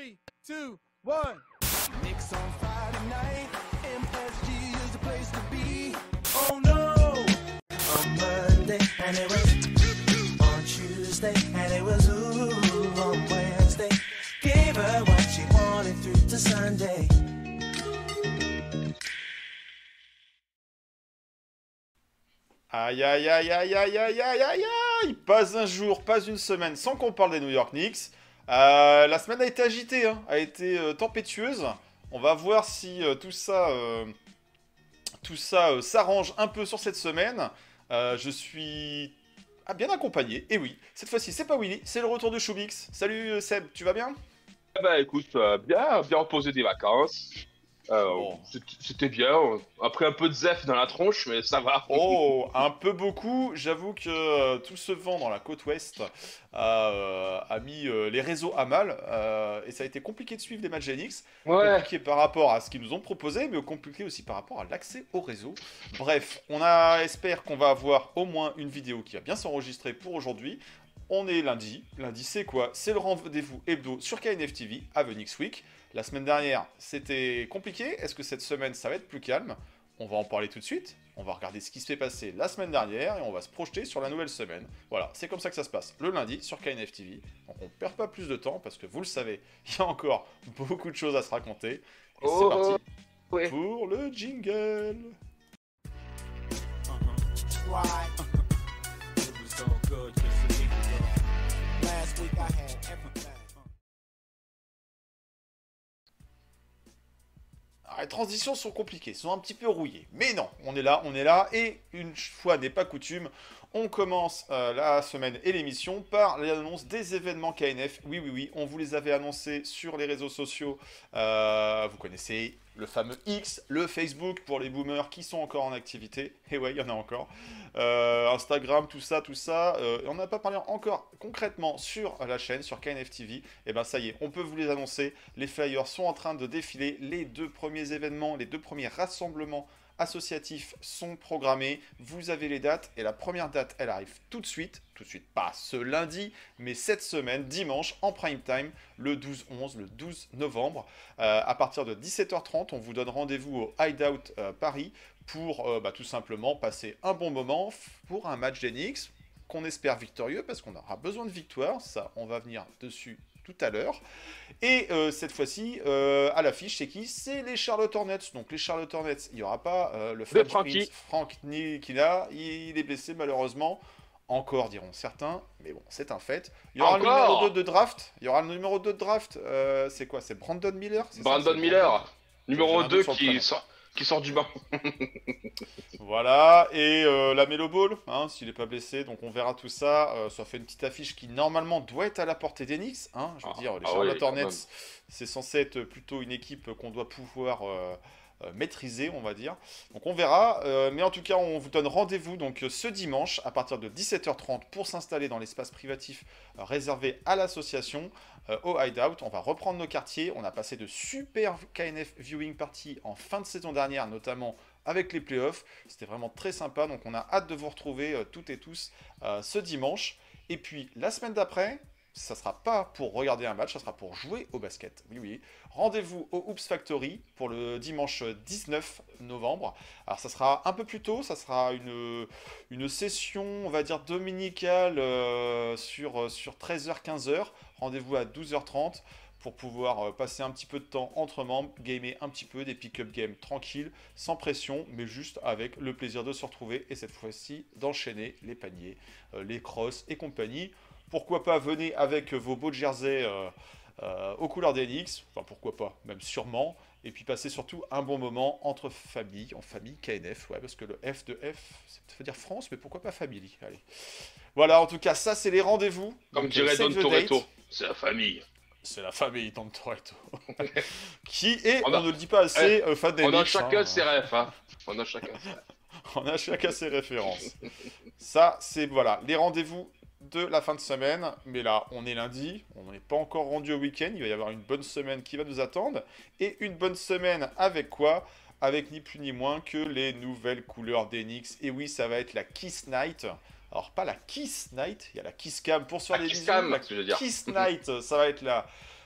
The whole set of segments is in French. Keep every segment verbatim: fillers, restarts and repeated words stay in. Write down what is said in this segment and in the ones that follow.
three, two, one. Mix on Friday night, M S G is the place to be. Oh no! On Monday, and it was on Tuesday, and it was ooh on Wednesday. Gave her what she wanted through to Sunday. Aïe aïe aïe aïe aïe aïe aïe aïe aïe. Pas un jour, pas une semaine sans qu'on parle des New York Knicks. Euh, la semaine a été agitée, hein, a été euh, tempétueuse. On va voir si euh, tout ça, euh, tout ça euh, s'arrange un peu sur cette semaine. Euh, je suis ah, bien accompagné. Et oui, cette fois-ci, c'est pas Willy, c'est le retour de Choubix. Salut euh, Seb, tu vas bien? Eh ben, écoute, euh, bien, bien reposé des vacances. Euh, Bon. c'est- C'était bien. Après un peu de zef dans la tronche, mais ça va. Oh, un peu beaucoup. J'avoue que euh, tout ce vent dans la côte ouest a, euh, a mis euh, les réseaux à mal. Euh, et ça a été compliqué de suivre les matchs des Knicks. Ouais. Compliqué par rapport à ce qu'ils nous ont proposé, mais compliqué aussi par rapport à l'accès au réseau. Bref, on a, espère qu'on va avoir au moins une vidéo qui va bien s'enregistrer pour aujourd'hui. On est lundi. Lundi, c'est quoi? C'est le rendez-vous hebdo sur K N F T V à The Knicks Week. La semaine dernière, c'était compliqué. Est-ce que cette semaine, ça va être plus calme? On va en parler tout de suite. On va regarder ce qui s'est passé la semaine dernière et on va se projeter sur la nouvelle semaine. Voilà, c'est comme ça que ça se passe le lundi sur K N F T V. Donc on perd pas plus de temps parce que vous le savez, il y a encore beaucoup de choses à se raconter. Et c'est Oh, parti ouais. pour le jingle. Why? It was all good just a week ago. Last week I had everything. Alors, les transitions sont compliquées, sont un petit peu rouillées. Mais non, on est là, on est là. Et une fois n'est pas coutume, on commence euh, la semaine et l'émission par l'annonce des événements K N F. Oui, oui, oui, on vous les avait annoncés sur les réseaux sociaux. Euh, vous connaissez le fameux X, le Facebook pour les boomers qui sont encore en activité. Et ouais, il y en a encore. Euh, Instagram, tout ça, tout ça. Euh, on n'a pas parlé encore concrètement sur la chaîne, sur K N F T V. Et ben ça y est, on peut vous les annoncer. Les flyers sont en train de défiler. Les deux premiers événements, les deux premiers rassemblements associatifs sont programmés. Vous avez les dates et la première date, elle arrive tout de suite. Tout de suite, pas ce lundi, mais cette semaine, dimanche, en prime time, le douze onze, le douze novembre. Euh, à partir de dix-sept heures trente, on vous donne rendez-vous au Hideout euh, Paris pour euh, bah, tout simplement passer un bon moment pour un match des Knicks qu'on espère victorieux parce qu'on aura besoin de victoire. Ça, on va venir dessus tout à l'heure. Et euh, cette fois-ci, euh, à l'affiche, c'est qui? C'est les Charlotte Hornets. Donc les Charlotte Hornets, il n'y aura pas euh, le French Frankie. Prince, Frank Ntilikina. Il est blessé malheureusement. Encore, diront certains, mais bon, c'est un fait. Il y aura le Encore numéro deux de draft. Il y aura le numéro deux de draft. Euh, c'est quoi? C'est Brandon Miller? C'est ça, Brandon c'est Miller, numéro J'ai un doute deux sur le qui prénom. sort, qui sort du banc. Voilà, et euh, la Melo Ball, hein, s'il n'est pas blessé, donc on verra tout ça. Euh, ça fait une petite affiche qui normalement doit être à la portée des Knicks. Hein, je veux Ah, dire, les ah Charlotte ouais, quand Hornets, même. c'est censé être plutôt une équipe qu'on doit pouvoir euh, euh, maîtriser, on va dire. Donc on verra, euh, mais en tout cas, on vous donne rendez-vous donc ce dimanche à partir de dix-sept heures trente pour s'installer dans l'espace privatif euh, réservé à l'association. Euh, au Hideout, on va reprendre nos quartiers. On a passé de super K N F viewing parties en fin de saison dernière, notamment avec les playoffs. C'était vraiment très sympa, donc on a hâte de vous retrouver euh, toutes et tous euh, ce dimanche. Et puis la semaine d'après, ça sera pas pour regarder un match, ça sera pour jouer au basket. Oui, oui. Rendez-vous au Hoops Factory pour le dimanche dix-neuf novembre. Alors ça sera un peu plus tôt, ça sera une, une session, on va dire, dominicale euh, sur, sur treize heures quinze heures. Rendez-vous à douze heures trente pour pouvoir euh, passer un petit peu de temps entre membres, gamer un petit peu, des pick-up games tranquilles, sans pression, mais juste avec le plaisir de se retrouver et cette fois-ci d'enchaîner les paniers, euh, les crosses et compagnie. Pourquoi pas, venez avec vos beaux jerseys euh, euh, aux couleurs des Knicks, enfin pourquoi pas, même sûrement, et puis passer surtout un bon moment entre famille, en famille K N F, ouais, parce que le F de F, ça veut dire France, mais pourquoi pas family, allez. Voilà, en tout cas, ça c'est les rendez-vous. Comme Donc, dirait save Don the Toretto, date. c'est la famille. C'est la famille Don Toretto. Qui est, On on, a- ne le dit pas assez, euh, fan des On a Knicks, chacun hein. ses rêves, hein. On a chacun ses rêves. On a chacun ses références. Ça, c'est, voilà, les rendez-vous de la fin de semaine. Mais là, on est lundi, on n'est pas encore rendu au week-end. Il va y avoir une bonne semaine qui va nous attendre. Et une bonne semaine avec quoi? Avec ni plus ni moins que les nouvelles couleurs des Knicks. Et oui, ça va être la Kiss Night. Alors, pas la Kiss Night, il y a la Kiss Cam pour se faire La des Kiss bisous. Cam, La ce que je veux dire. Kiss Night, ça va être la,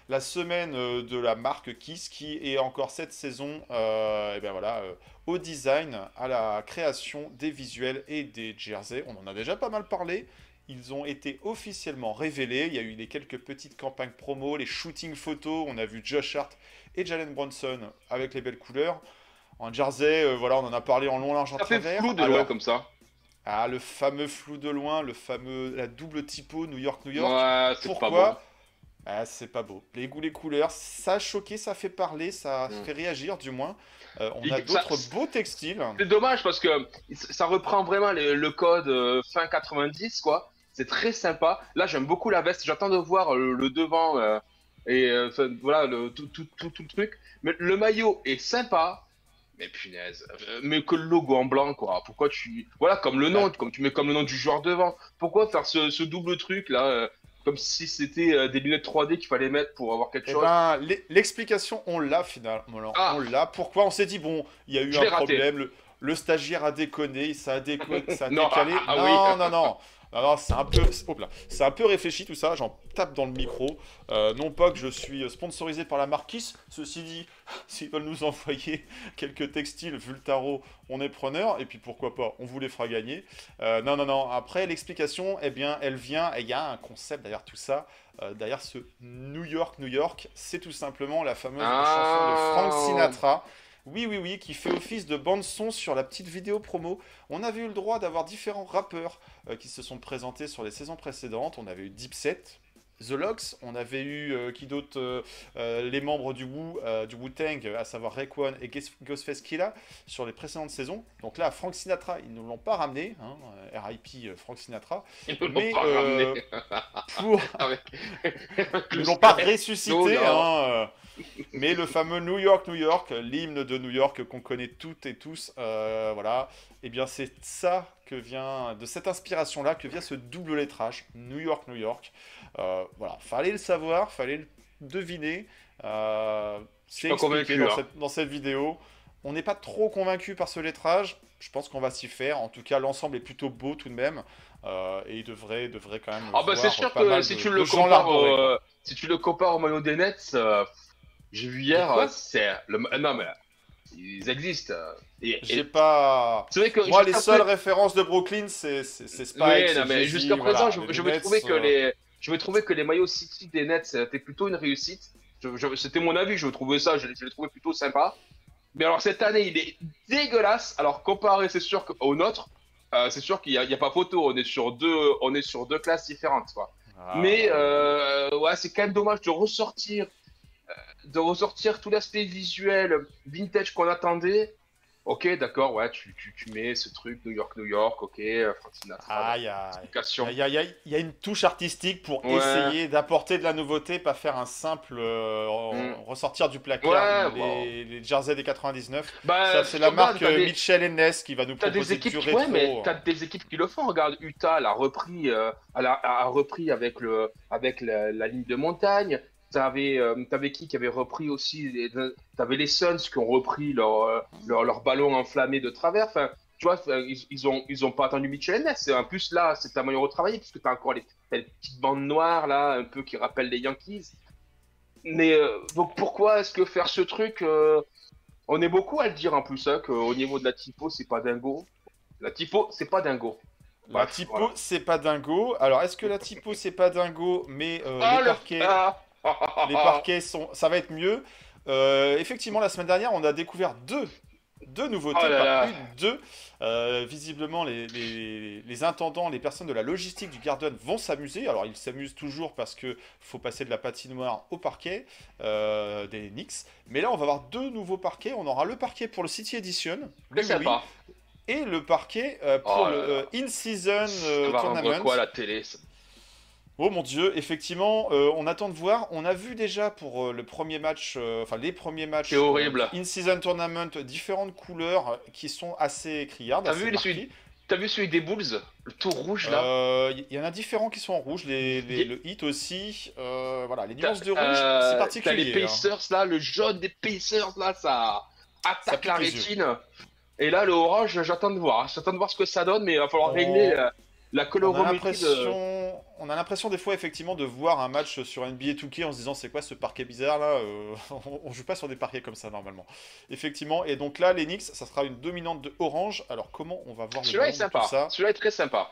la semaine euh, de la marque Kiss qui est encore cette saison euh, et ben voilà, euh, au design, à la création des visuels et des jerseys. On en a déjà pas mal parlé. Ils ont été officiellement révélés. Il y a eu les quelques petites campagnes promo, les shootings photos. On a vu Josh Hart et Jalen Brunson avec les belles couleurs. En jersey, euh, voilà, on en a parlé en long, large, en Ça fait travers. flou de Alors, loin comme ça. ah, le fameux flou de loin, le fameux, la double typo New York, New York. Ouais, c'est pas beau. Pourquoi? Ah, c'est pas beau. Les goûts, les couleurs, ça a choqué, ça fait parler, ça Mm. fait réagir du moins. Euh, on Et a ça- d'autres beaux textiles. C'est dommage parce que ça reprend vraiment le, le code euh, fin quatre-vingt-dix, quoi. C'est très sympa. Là, j'aime beaucoup la veste. J'attends de voir le, le devant euh, et euh, enfin, voilà le, tout, tout, tout, tout le truc. Mais le maillot est sympa. Mais punaise, euh, mais que le logo en blanc, quoi. Pourquoi tu. Voilà, comme le nom, comme tu mets comme le nom du joueur devant. Pourquoi faire ce, ce double truc là euh, comme si c'était euh, des lunettes trois D qu'il fallait mettre pour avoir quelque Eh chose. ben, l'e- l'explication, on l'a finalement. Ah. On l'a. Pourquoi? On s'est dit, bon, il y a eu Je un l'ai raté. problème. Le, le stagiaire a déconné, ça a, déco- ça a Non, décalé. ah, ah, non, oui. non, non, non, non, c'est un peu, hop là, c'est un peu réfléchi tout ça. J'en tape dans le micro. Euh, non pas que je suis sponsorisé par la marque Kiss. Ceci dit, s'ils veulent nous envoyer quelques textiles, vu le tarot, on est preneur. Et puis pourquoi pas, on vous les fera gagner. Euh, non, non, non. Après, l'explication, eh bien, elle vient. Et il y a un concept derrière tout ça. Euh, derrière ce New York, New York, c'est tout simplement la fameuse Ah. chanson de Frank Sinatra. Oui, oui, oui, qui fait office de bande-son sur la petite vidéo promo. On avait eu le droit d'avoir différents rappeurs euh, qui se sont présentés sur les saisons précédentes. On avait eu Dipset, The Lox, on avait eu euh, qui d'autre euh, euh, les membres du Wu, euh, du Wu-Tang, à savoir Raekwon et Ghos- Ghostface Killah sur les précédentes saisons. Donc là, Frank Sinatra, ils ne l'ont pas ramené, hein, euh, R I P euh, Frank Sinatra, Ils nous mais l'ont pas euh, ramené. pour Avec- ils ne l'ont pas ressuscité, Non, non. hein, euh, mais le fameux New York, New York, l'hymne de New York qu'on connaît toutes et tous, euh, voilà, et bien c'est ça que vient, de cette inspiration-là, que vient ce double lettrage, New York, New York. Euh, voilà, fallait le savoir, fallait le deviner, euh, c'est pas expliqué convaincu, dans, hein. cette, dans cette vidéo. On n'est pas trop convaincu par ce lettrage, je pense qu'on va s'y faire, en tout cas l'ensemble est plutôt beau tout de même, euh, et il devrait, devrait quand même Ah bah voir c'est sûr pas que mal si de- tu de le gens compares l'arborer, au, quoi. euh, si tu le compares au maillot des Nets, euh, j'ai vu hier, Pourquoi euh, c'est le non mais ils existent. euh, et- J'ai et- pas. C'est vrai que Moi, les jusqu'à seules pré- références de Brooklyn, c'est c'est c'est Spike, Ouais, c'est non, mais Jay-Z, jusqu'à voilà. présent, je, Les je vais Nets, trouver que euh, les je vais trouver que les maillots City des Nets c'était plutôt une réussite. Je- je- C'était mon avis, je trouvais ça, je, je l'ai trouvé plutôt sympa. Mais alors cette année, il est dégueulasse. Alors comparé, c'est sûr qu'au nôtre, euh, c'est sûr qu'il n'y a, il y a pas photo. On est sur deux, on est sur deux classes différentes, quoi. ah, Mais euh, ouais, c'est quand même dommage de ressortir, euh, de ressortir tout l'aspect visuel vintage qu'on attendait. Ok, d'accord, ouais, tu, tu, tu mets ce truc New York, New York, ok, euh, Frank Sinatra, Ah, il y a, explication. il y, a, il y a- il y a une touche artistique pour Ouais. essayer d'apporter de la nouveauté, pas faire un simple euh, Mm. ressortir du placard Ouais, les, bon. les jerseys des quatre-vingt-dix-neuf. Bah, Ça, c'est la regarde, marque t'as euh, des- Mitchell and Ness qui va nous T'as des proposer équipes, du qui- rétro. ouais, mais t'as des équipes qui le font. Regarde, Utah, elle a repris, euh, elle a, a repris avec le, avec la, la ligne de montagne. T'avais, euh, t'avais qui qui avait repris aussi les- T'avais les Suns qui ont repris leur, euh, leur, leur ballon enflammé de travers. Enfin, tu vois, enfin, ils, ils ont, ils ont pas attendu Mitchell and Ness. En plus, là, c'est un maillot retravaillé puisque t'as encore les, t'as les petites bandes noires là, un peu qui rappellent les Yankees. Mais euh, donc pourquoi est-ce que faire ce truc euh, On est beaucoup à le dire en plus, hein, qu'au niveau de la typo, c'est pas dingo. La typo, c'est pas dingo. La Bref, typo, voilà. c'est pas dingo. Alors, est-ce que la typo, c'est pas dingo, mais euh, Ah, les le- parquets, ah. les parquets sont, ça va être mieux. Euh, effectivement, la semaine dernière, on a découvert deux, deux nouveautés, Oh là pas là. une, deux. Euh, visiblement, les, les, les intendants, les personnes de la logistique du Garden vont s'amuser. Alors, ils s'amusent toujours parce que faut passer de la patinoire au parquet euh, des Knicks. Mais là, on va avoir deux nouveaux parquets. On aura le parquet pour le City Edition, Très oui, oui, sympa. et le parquet euh, pour Oh là le là. euh, In-Season Ça euh, va rendre Tournament. quoi la télé ça Oh mon Dieu, effectivement, euh, on attend de voir. On a vu déjà pour euh, le premier match, euh, enfin les premiers matchs C'est horrible. euh, In-Season Tournament, différentes couleurs euh, qui sont assez criardes. T'as assez vu les marquées. celui- T'as vu celui des Bulls? Le tout rouge là? Euh, Il y en a différents qui sont en rouge, les, les- Y- le hit aussi. euh, voilà, les T'as- nuances de rouge, euh, c'est T'as particulier. les hein. Pacers là, le jaune des Pacers là, ça attaque pique la les yeux. rétine. Et là, le orange, j'attends de voir. J'attends de voir ce que ça donne, mais il va falloir On- régler euh, la On a colorométrie de... l'impression, on a l'impression des fois effectivement de voir un match sur N B A deux K en se disant c'est quoi ce parquet bizarre là, euh, on, on joue pas sur des parquets comme ça normalement. Effectivement, et donc là les Knicks, ça sera une dominante de orange. Alors comment on va voir le Celui-là est nom de tout sympa. ça? Celui-là est très sympa.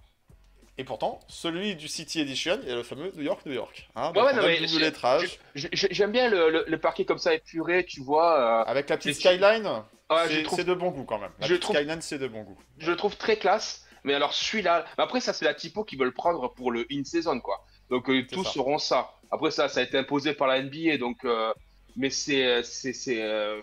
Et pourtant, celui du City Edition, il y a le fameux New York, New York. Hein, Ouais, donc ouais, on non, a mais le je- double lettrage je- je- J'aime bien le, le, le parquet comme ça épuré, tu vois. euh, avec la petite les- skyline. Ouais, je c'est trouve- c'est de bon goût quand même. La je petite trouve- skyline, c'est de bon goût. je le trouve très classe. Mais alors celui-là, mais après ça c'est la typo qu'ils veulent prendre pour le in-season quoi. Donc euh, tous ça. seront ça. Après ça, ça a été imposé par la N B A donc, euh, mais c'est c'est c'est euh,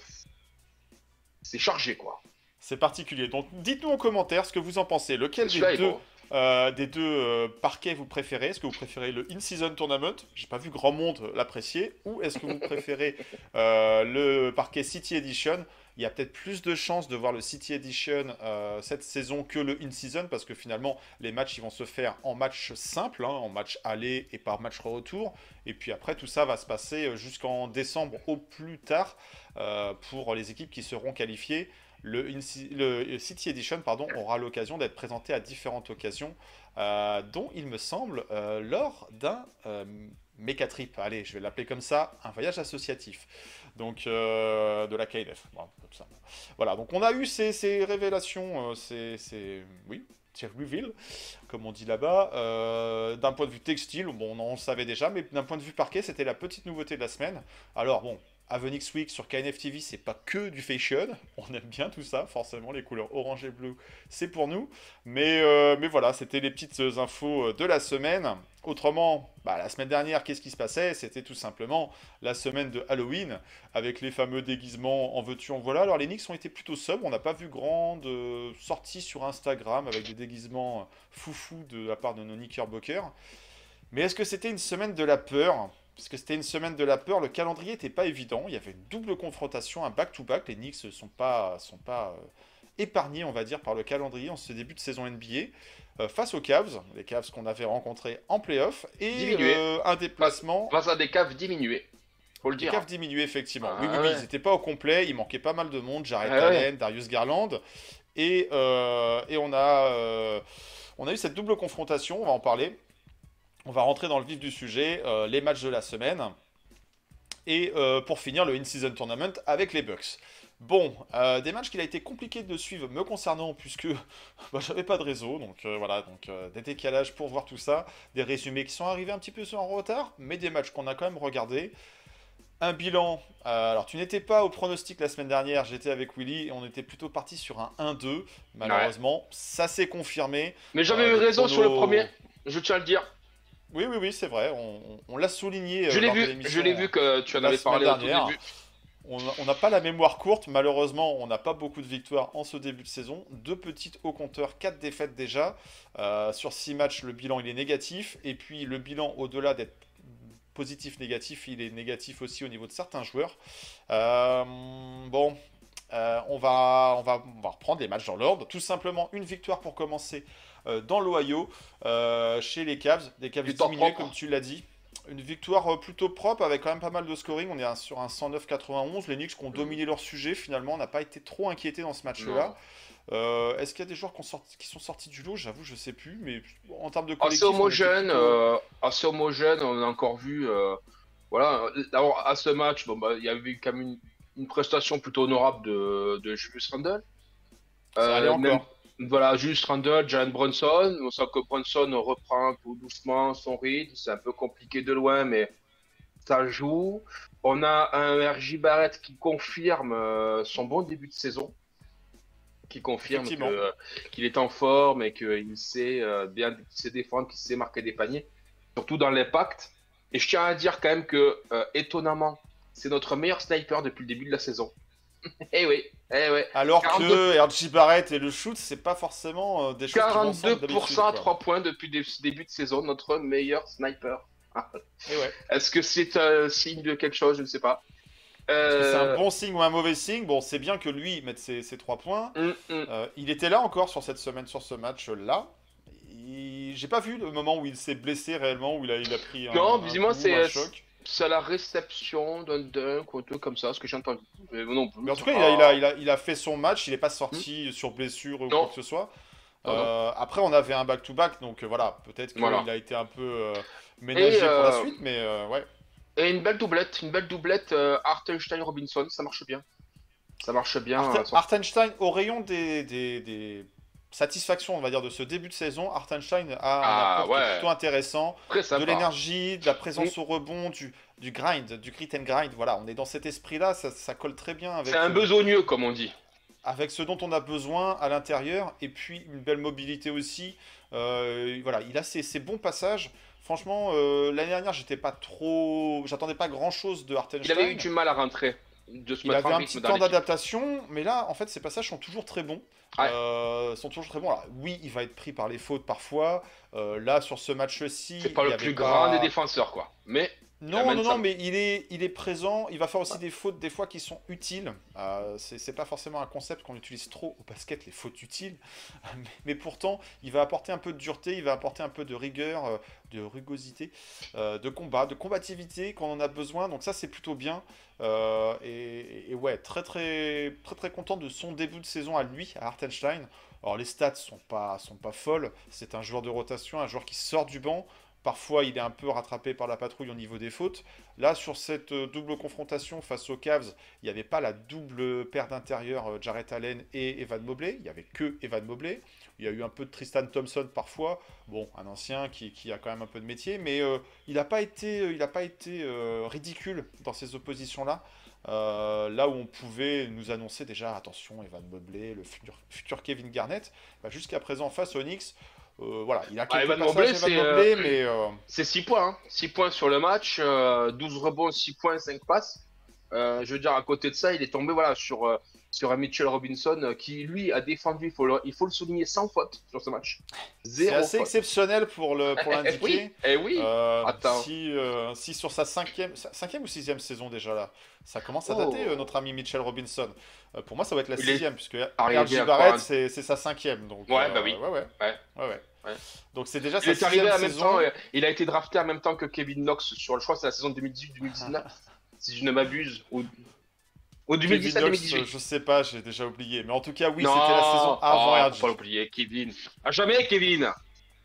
c'est chargé quoi. C'est particulier. Donc dites-nous en commentaire ce que vous en pensez. Lequel des Celui-là est deux, beau. euh, des deux euh, parquets vous préférez? Est-ce que vous préférez le In-Season Tournament? J'ai pas vu grand monde l'apprécier. Ou est-ce que vous préférez euh, le parquet City Edition? Il y a peut-être plus de chances de voir le City Edition euh, cette saison que le In-Season parce que finalement les matchs ils vont se faire en match simple, hein, en match aller et par match retour. Et puis après tout ça va se passer jusqu'en décembre au plus tard euh, pour les équipes qui seront qualifiées. Le, In- le City Edition pardon, aura l'occasion d'être présenté à différentes occasions, euh, dont il me semble euh, lors d'un euh, méca trip. Allez, je vais l'appeler comme ça, un voyage associatif. Donc euh, de la K N F. Bon, comme ça. Voilà, donc on a eu ces, ces révélations, euh, ces, ces oui, ces reveals, comme on dit là-bas. Euh, d'un point de vue textile, bon, on en savait déjà, mais d'un point de vue parquet, c'était la petite nouveauté de la semaine. Alors bon. Avenix Week sur K N F T V, c'est pas que du fashion, on aime bien tout ça, forcément, les couleurs orange et bleu, c'est pour nous. Mais, euh, mais voilà, c'était les petites infos de la semaine. Autrement, bah, la semaine dernière, qu'est-ce qui se passait? C'était tout simplement la semaine de Halloween, avec les fameux déguisements en veux-tu, en voilà. Alors les Knicks ont été plutôt sobres, on n'a pas vu grande euh, sortie sur Instagram avec des déguisements foufou de la part de nos Knickerbockers. Mais est-ce que c'était une semaine de la peur? Parce que c'était une semaine de la peur, le calendrier n'était pas évident, il y avait une double confrontation, un back-to-back, les Knicks ne sont pas, sont pas euh, épargnés, on va dire, par le calendrier en ce début de saison N B A, euh, face aux Cavs, les Cavs qu'on avait rencontrés en playoff, et Diminués. euh, un déplacement... Face à des caves diminuées. Faut le Les dire. Cavs diminués, effectivement. Ah oui, oui, ouais. oui, ils n'étaient pas au complet, il manquait pas mal de monde, Jarrett Ah ouais. Allen, Darius Garland, et, euh, et on, a, euh, on a eu cette double confrontation, on va en parler. On va rentrer dans le vif du sujet, euh, les matchs de la semaine. Et euh, pour finir, le In-Season Tournament avec les Bucks. Bon, euh, des matchs qu'il a été compliqué de suivre me concernant, puisque bah, j'avais pas de réseau. Donc euh, voilà, donc euh, des décalages pour voir tout ça. Des résumés qui sont arrivés un petit peu en retard, mais des matchs qu'on a quand même regardés. Un bilan, euh, alors tu n'étais pas au pronostic la semaine dernière, j'étais avec Willy et on était plutôt parti sur un un deux. Malheureusement, ça s'est confirmé. Mais j'avais Euh, eu des raison sur le pronos- premier, je tiens à le dire. Oui, oui, oui, c'est vrai, on, on- on l'a souligné. Je euh, l'ai lors de vu, l'émission. je l'ai vu que tu en la avais semaine parlé au tout dernière. début. On on n'a pas la mémoire courte, malheureusement, on n'a pas beaucoup de victoires en ce début de saison. Deux petites hauts compteurs, quatre défaites déjà. Euh, sur six matchs, le bilan il est négatif. Et puis le bilan, au-delà d'être positif-négatif, il est négatif aussi au niveau de certains joueurs. Euh, bon, euh, on, va, on, va, on va reprendre les matchs dans l'ordre. Tout simplement, une victoire pour commencer euh, dans l'Ohio, euh, chez les Cavs. Des Cavs Victoire diminués, propre. comme tu l'as dit. Une victoire euh, plutôt propre avec quand même pas mal de scoring. On est à- sur un cent neuf quatre-vingt-onze. Les Knicks qui ont dominé leur sujet, finalement, on n'a pas été trop inquiété dans ce match-là. Euh, Est-ce qu'il y a des joueurs qui, ont sorti- qui sont sortis du lot? J'avoue, je sais plus. Mais en termes de collectif, Assez on était homogène, plutôt- euh, assez homogène, on a encore vu. euh, voilà, d'abord à ce match, bon, bah, il y avait quand même une, une prestation plutôt honorable de, de Julius Randle. Ça allait Euh, encore. même- voilà, Julius Randle, Jalen Brunson. On sent que Brunson reprend tout doucement son rythme. C'est un peu compliqué de loin, mais ça joue. On a un R J Barrett qui confirme euh, son bon début de saison. Qui confirme Effectivement. que, euh, qu'il est en forme et qu'il sait euh, bien qu'il sait défendre, qu'il sait marquer des paniers, surtout dans l'impact. Et je tiens à dire quand même que, euh, étonnamment, c'est notre meilleur sniper depuis le début de la saison. Eh oui, eh ouais. Alors quarante-deux que R J Barrett et le shoot, c'est pas forcément euh, des choses qui vont ensemble quarante-deux d'habitude, pour cent à quoi. trois points depuis le début de saison, notre meilleur sniper. Et ouais. Est-ce que c'est un signe de quelque chose? Je ne sais pas. Est-ce que c'est Euh, un bon signe ou un mauvais signe? Bon, c'est bien que lui mette ses, ses trois points. hum, hum. Euh, il était là encore sur cette semaine, sur ce match-là. Il- J'ai pas vu le moment où il s'est blessé réellement, où il a, il a pris un, Non, un visiblement, coup, c'est- un choc. C'est à la réception d'un dunk ou un truc comme ça, ce que j'ai entendu. Mais non plus. Mais en tout cas, il a, il, a, il, a, il a fait son match, il n'est pas sorti sur blessure ou Non. quoi que ce soit. Non, non. Euh, après, on avait un back-to-back, donc euh, voilà, peut-être qu'il Voilà. a été un peu euh, ménagé Et, pour la euh, suite, mais euh, ouais. et une belle doublette, une belle doublette euh, Hartenstein-Robinson, ça marche bien. Ça marche bien. euh, Arte- ça- Hartenstein, au rayon des, des, des satisfactions, on va dire, de ce début de saison, Hartenstein a un Ah apport qui est ouais, plutôt intéressant, très de sympa. l'énergie, de la Mm. présence au rebond, du, du grind, du grit and grind. Voilà, on est dans cet esprit-là, ça, ça colle très bien C'est avec, un euh, besogneux, comme on dit. avec ce dont on a besoin à l'intérieur, et puis une belle mobilité aussi. Euh, voilà, il a ses, ses bons passages. Franchement, euh, l'année dernière, j'étais pas trop, j'attendais pas grand-chose de Il avait eu Hartenstein. du mal à rentrer, de se Il mettre avait en un petit rythme dans temps l'équipe. d'adaptation, mais là, en fait, ses passages sont toujours très bons. Ouais. Euh, sont toujours très bons. Alors, oui, il va être pris par les fautes parfois. Euh, là, sur ce match-ci, C'est pas il y le avait plus grand des pas. défenseurs, quoi. Mais il Non, amène non, ça. non, mais il est, il est présent. Il va faire aussi des fautes, des fois, qui sont utiles. Euh, c'est c'est pas forcément un concept qu'on utilise trop au basket, les fautes utiles. Mais, mais pourtant, il va apporter un peu de dureté, il va apporter un peu de rigueur, euh, de rugosité, euh, de combat, de combativité quand on en a besoin. Donc ça, c'est plutôt bien. Euh, et, et ouais, très, très, très, très content de son début de saison à lui, à Hartenstein. Alors les stats sont pas, sont pas folles. C'est un joueur de rotation, un joueur qui sort du banc. Parfois, il est un peu rattrapé par la patrouille au niveau des fautes. Là, sur cette euh, double confrontation face aux Cavs, il n'y avait pas la double paire d'intérieur euh, Jarrett Allen et Evan Mobley. Il n'y avait que Evan Mobley. Il y a eu un peu de Tristan Thompson parfois. Bon, un ancien qui, qui a quand même un peu de métier. Mais euh, il n'a pas été, il a pas été euh, ridicule dans ces oppositions-là. Euh, là où on pouvait nous annoncer déjà, attention, Evan Mobley, le futur, futur Kevin Garnett. Bah, jusqu'à présent, face aux Knicks, euh, voilà, il a Ah, quelques Evan passages, Mobley, Evan c'est euh, Mobley, mais... euh, c'est six points. Hein. six points sur le match, euh, douze rebonds, six points, cinq passes. Euh, je veux dire, à côté de ça, il est tombé voilà, sur, euh, sur un Mitchell Robinson euh, qui, lui, a défendu, il faut le, il faut le souligner, sans faute sur ce match. C'est Zéro assez faute. exceptionnel pour le pour Eh l'indiquer. oui, eh oui. Euh, Attends. si, euh, si sur sa cinquième, cinquième ou sixième saison déjà là, ça commence à Oh. dater euh, notre ami Mitchell Robinson. Euh, pour moi, ça va être la Il est sixième puisque arrivé R J à Barrett quoi, hein c'est c'est sa cinquième. Donc Ouais, euh, bah oui. ouais, ouais, Ouais. ouais, ouais. Ouais. Donc c'est déjà Il sa est arrivé sixième en même saison. temps, euh, il a été drafté en même temps que Kevin Knox sur le choix, c'est la saison deux mille dix-huit deux mille dix-neuf, si je ne m'abuse, ou, ou Kevin deux mille dix-sept Knox, deux mille dix-huit. je sais pas, j'ai déjà oublié. Mais en tout cas, oui, Non, c'était la saison avant oh, R J. faut pas l'oublier, Kevin. À jamais, Kevin.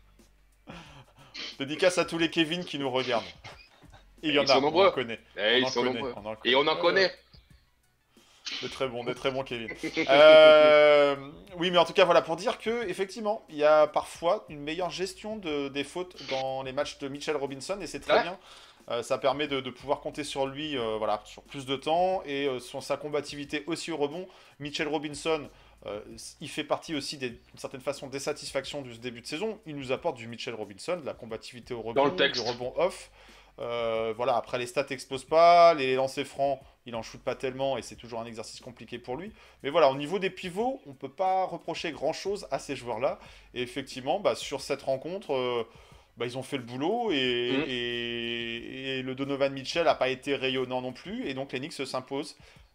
Dédicace à tous les Kevin qui nous regardent. Et il y Ils en sont a, on nombreux. en connaît. Eh, On ils en sont connaît, nombreux. on en Et on en Ouais, connaît. ouais. Des très bons, des très bons Kevin. Euh, oui, mais en tout cas, voilà, pour dire que effectivement, il y a parfois une meilleure gestion de, des fautes dans les matchs de Mitchell Robinson, et c'est très Ouais. bien. Euh, ça permet de, de pouvoir compter sur lui, euh, voilà, sur plus de temps, et euh, sur sa combativité aussi au rebond. Mitchell Robinson, euh, il fait partie aussi d'une certaine façon des satisfactions du début de saison. Il nous apporte du Mitchell Robinson, de la combativité au Dans rebond, le texte. du rebond off. Euh, voilà, après les stats explosent pas, les lancers francs, il en shoot pas tellement et c'est toujours un exercice compliqué pour lui. Mais voilà, au niveau des pivots, on peut pas reprocher grand chose à ces joueurs-là. Et effectivement, bah, sur cette rencontre, euh, bah, ils ont fait le boulot et, Mhm. et- et le Donovan Mitchell a pas été rayonnant non plus. Et donc les Knicks s'imposent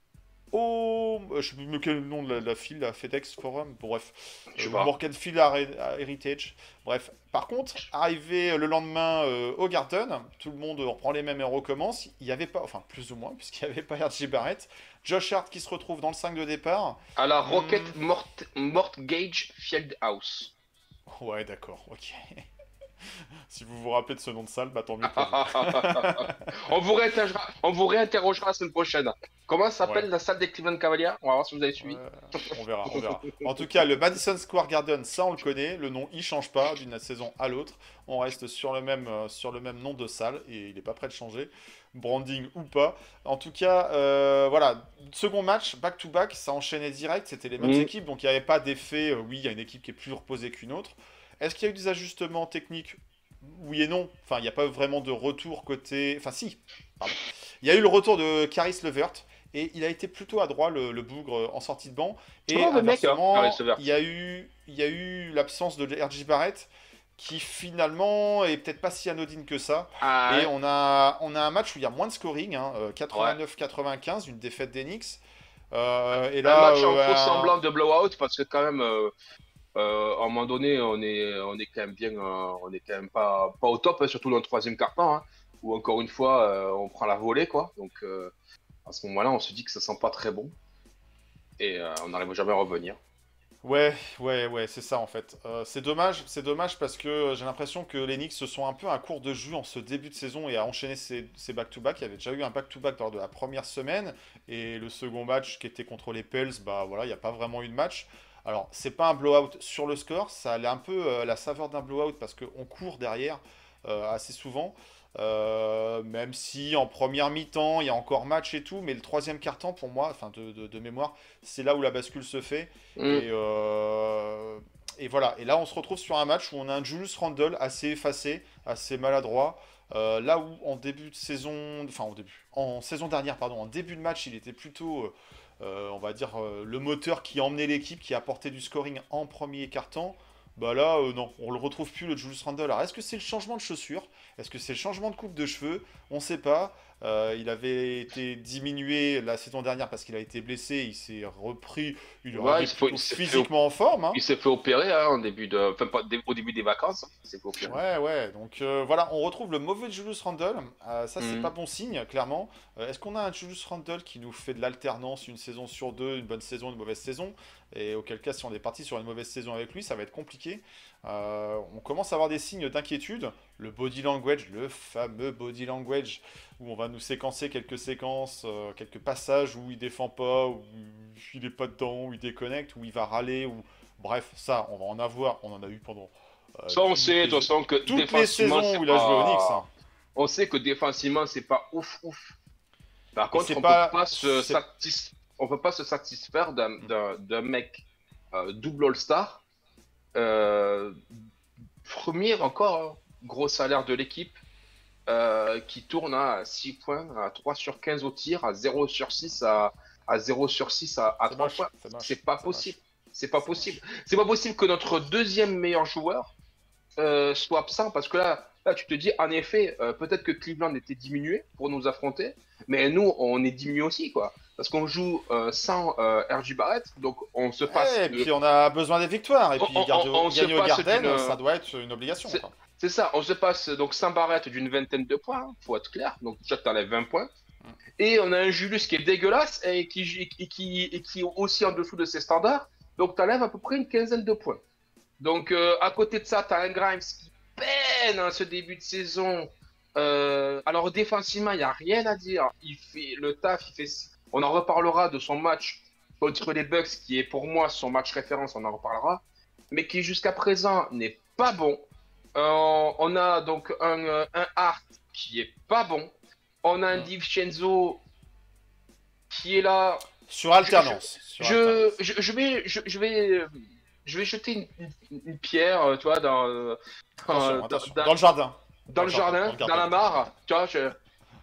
au. Je sais plus quel nom de la, la file, la FedEx Forum, bref. Je sais Euh, pas. Morgan Field à à Heritage. Bref, par contre, arrivé le lendemain euh, au Garden, tout le monde reprend les mêmes et on recommence. Il n'y avait pas, enfin plus ou moins, puisqu'il n'y avait pas R J Barrett. Josh Hart qui se retrouve dans le cinq de départ. À la Rocket Hmm. Mort Mortgage Fieldhouse. Ouais, d'accord, ok. Si vous vous rappelez de ce nom de salle, bah tant mieux pour vous. on, vous réinterrogera, on vous réinterrogera la semaine prochaine. Comment s'appelle Ouais. la salle des Cleveland Cavaliers? On va voir si vous avez suivi. Ouais, on verra, on verra. En tout cas, le Madison Square Garden, ça on le connaît. Le nom, il change pas d'une saison à l'autre. On reste sur le même, euh, sur le même nom de salle et il n'est pas prêt de changer. Branding ou pas. En tout cas, euh, voilà. Second match, back-to-back, ça enchaînait direct. C'était les mêmes Mm. équipes, donc il n'y avait pas d'effet. euh, oui, il y a une équipe qui est plus reposée qu'une autre. Est-ce qu'il y a eu des ajustements techniques? Oui et non. Enfin, il n'y a pas vraiment de retour côté. Enfin, si. Pardon. Il y a eu le retour de Caris Levert. Et il a été plutôt adroit, le, le bougre, en sortie de banc. Et Oh, le mec, hein, inversement, Caris Levert. il y a eu, il y a eu l'absence de R J Barrett, qui finalement est peut-être pas si anodine que ça. Ah, Et on a, on a un match où il y a moins de scoring, hein, euh, quatre-vingt-neuf quatre-vingt-quinze, une défaite des Knicks. Euh, et un là, match en euh, faux un- semblant de blowout parce que quand même, euh, euh, à un moment donné, on est, on est quand même bien, euh, on est quand même pas, pas au top, hein, surtout dans le troisième quart-temps, hein, où encore une fois, euh, on prend la volée, quoi. Donc euh, à ce moment-là, on se dit que ça sent pas très bon et euh, on n'arrive jamais à revenir. Ouais, ouais, ouais, c'est ça en fait. Euh, c'est dommage, c'est dommage parce que j'ai l'impression que les Knicks se sont un peu à court de jus en ce début de saison et à enchaîner ces, ces back-to-back. Il y avait déjà eu un back-to-back lors de la première semaine et le second match qui était contre les Pels, bah voilà, il n'y a pas vraiment eu de match. Alors, c'est pas un blowout sur le score, ça a un peu euh, la saveur d'un blowout parce qu'on court derrière euh, assez souvent. Euh, même si en première mi-temps, il y a encore match et tout, mais le troisième quart-temps, pour moi, enfin de, de- de mémoire, c'est là où la bascule se fait. Mm. Et, euh, et voilà. Et là, on se retrouve sur un match où on a un Julius Randle assez effacé, assez maladroit. Euh, là où en début de saison, enfin en début, en saison dernière, pardon, en début de match, il était plutôt, euh, euh, on va dire, euh, le moteur qui emmenait l'équipe, qui apportait du scoring en premier quart-temps. Bah là, euh, non, on le retrouve plus le Julius Randle. Alors, est-ce que c'est le changement de chaussures? Est-ce que c'est le changement de coupe de cheveux? On sait pas. Euh, il avait été diminué la saison dernière parce qu'il a été blessé. Il s'est repris. Il est Ouais, il arrivé s'est fait, plutôt il s'est fait, physiquement en forme, hein. il s'est fait opérer hein, en début de, enfin, pas, dé- au début des vacances. Il s'est fait opérer. Ouais, ouais. Donc euh, voilà, on retrouve le mauvais Julius Randle. Euh, ça, c'est pas Mhm. bon signe, clairement. Euh, est-ce qu'on a un Julius Randle qui nous fait de l'alternance une saison sur deux, une bonne saison, une mauvaise saison? Et auquel cas, si on est parti sur une mauvaise saison avec lui, ça va être compliqué. Euh, on commence à avoir des signes d'inquiétude. Le body language, le fameux body language, où on va nous séquencer quelques séquences, euh, quelques passages où il défend pas, où il est pas dedans, où il déconnecte, où il va râler, ou bref, ça, on va en avoir. On en a eu pendant euh, Ça, on toutes sait, de les, toute façon, que toutes les défensivement, saisons c'est où il a joué au Knicks, hein. pas. On sait que défensivement, c'est pas ouf, ouf. Par Et contre, c'est on peut pas, pas se c'est satis... on peut pas se satisfaire d'un d'un- d'un mec euh, double All-Star, euh, premier encore, hein, gros salaire de l'équipe, euh, qui tourne à six points, à trois sur quinze au tir, à zéro sur six à, à zéro sur six à, à c'est trois moche, points. c'est moche, C'est pas c'est possible. moche, C'est pas c'est possible. moche. C'est pas possible que notre deuxième meilleur joueur euh, soit absent parce que là, là, tu te dis, en effet, euh, peut-être que Cleveland était diminué pour nous affronter, mais nous, on est diminué aussi, quoi. Parce qu'on joue euh, sans euh, R J Barrett, donc on se passe Ouais, et de- puis on a besoin des victoires, et on, puis on- garder on- au- on se gagner au passe Garden, d'une, ça doit être une obligation, c'est quoi. c'est ça, on se passe donc sans Barrett d'une vingtaine de points, hein, faut être clair. Donc déjà, tu enlèves vingt points. Et on a un Julius qui est dégueulasse et qui, et qui, et qui est aussi en dessous de ses standards. Donc tu enlèves à peu près une quinzaine de points. Donc euh, à côté de ça, tu as un Grimes qui peine hein, ce début de saison. Euh, alors défensivement, il n'y a rien à dire. Il fait le taf, il fait... On en reparlera de son match contre les Bucks, qui est pour moi son match référence, on en reparlera. Mais qui jusqu'à présent n'est pas bon. Euh, on a donc un, euh, un Hart qui est pas bon. On a un Mm. DiVincenzo qui est là. Sur alternance. sur Je, alternance. je, je vais, je, je vais, euh, je vais jeter une, une- une pierre, euh, tu vois, dans, euh, dans, Attention, dans- attention. dans- Dans le jardin. dans le jardin, dans le dans la jardin. mare. Tu vois, je...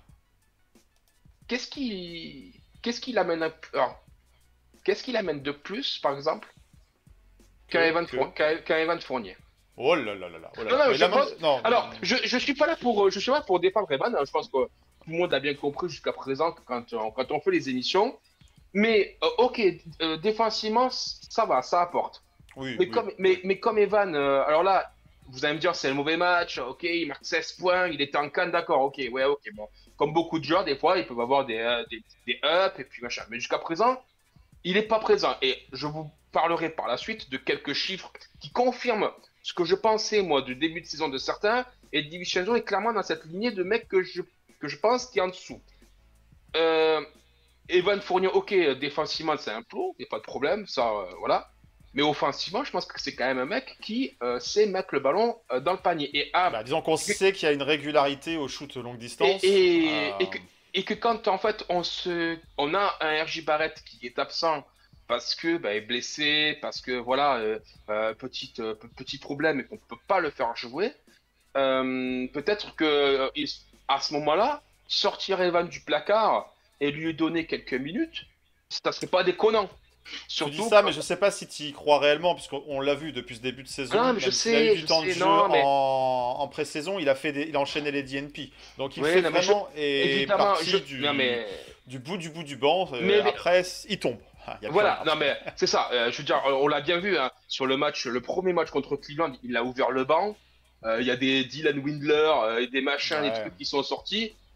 qu'est-ce qui, qu'est-ce qui l'amène à... alors, qu'est-ce qui l'amène de plus, par exemple, qu'un Que- Evan, que- Four- qu'un- qu'un Evan Fournier? Oh là là là là. Oh là Non, là. non, Mais je la main- pense- non, Alors, mais- je, je suis pas là pour, euh, je suis pas là pour défendre Evan. Hein. Je pense que tout le monde a bien compris jusqu'à présent que quand, on- quand on fait les émissions. Mais euh, ok, euh, défensivement, ça va, ça apporte. Oui, Mais oui. comme, mais, mais comme Evan, euh, alors là, vous allez me dire, c'est un mauvais match. Ok, il marque seize points, il était en canne, d'accord. Ok, ouais, ok, bon. Comme beaucoup de joueurs, des fois, ils peuvent avoir des, euh, des, des ups et puis machin. Mais jusqu'à présent, il n'est pas présent. Et je vous parlerai par la suite de quelques chiffres qui confirment ce que je pensais, moi, du début de saison de certains. Et DiVincenzo est clairement dans cette lignée de mecs que je, que je pense qui est en dessous. Euh, Evan Fournier, ok, défensivement, c'est un plot, il n'y a pas de problème, ça, euh, voilà. Mais offensivement, je pense que c'est quand même un mec qui euh, sait mettre le ballon euh, dans le panier. Et, ah, Bah, disons qu'on sait qu'il y a une régularité au shoot longue distance. et, et, Euh, et que, et que quand en fait on se, on a un R J Barrett qui est absent parce que bah, est blessé, parce que voilà euh, euh, petit euh, petit problème et qu'on peut pas le faire jouer, euh, peut-être que euh, il- à ce moment-là sortir Evan du placard et lui donner quelques minutes, ça serait pas déconnant. Tu dis Surtout ça, mais je sais pas si tu y crois réellement, puisqu'on on l'a vu depuis ce début de saison. Non, mais même je s'il a sais, eu du je temps de sais, jeu non, mais- en, en pré-saison, il a fait des- il a enchaîné les D N P. Donc il Oui, fait non, mais je- vraiment et évidemment, partie je... du, non mais du bout du bout du banc. euh, Mais- mais- après, il tombe. Ah, il y a plus voilà, rien. non mais c'est ça. euh, je veux dire, euh, on l'a bien vu hein, sur le match, le premier match contre Cleveland, il a ouvert le banc. Euh, Il y a des Dylan Windler euh, et des machins, des Ouais. trucs qui sont sortis.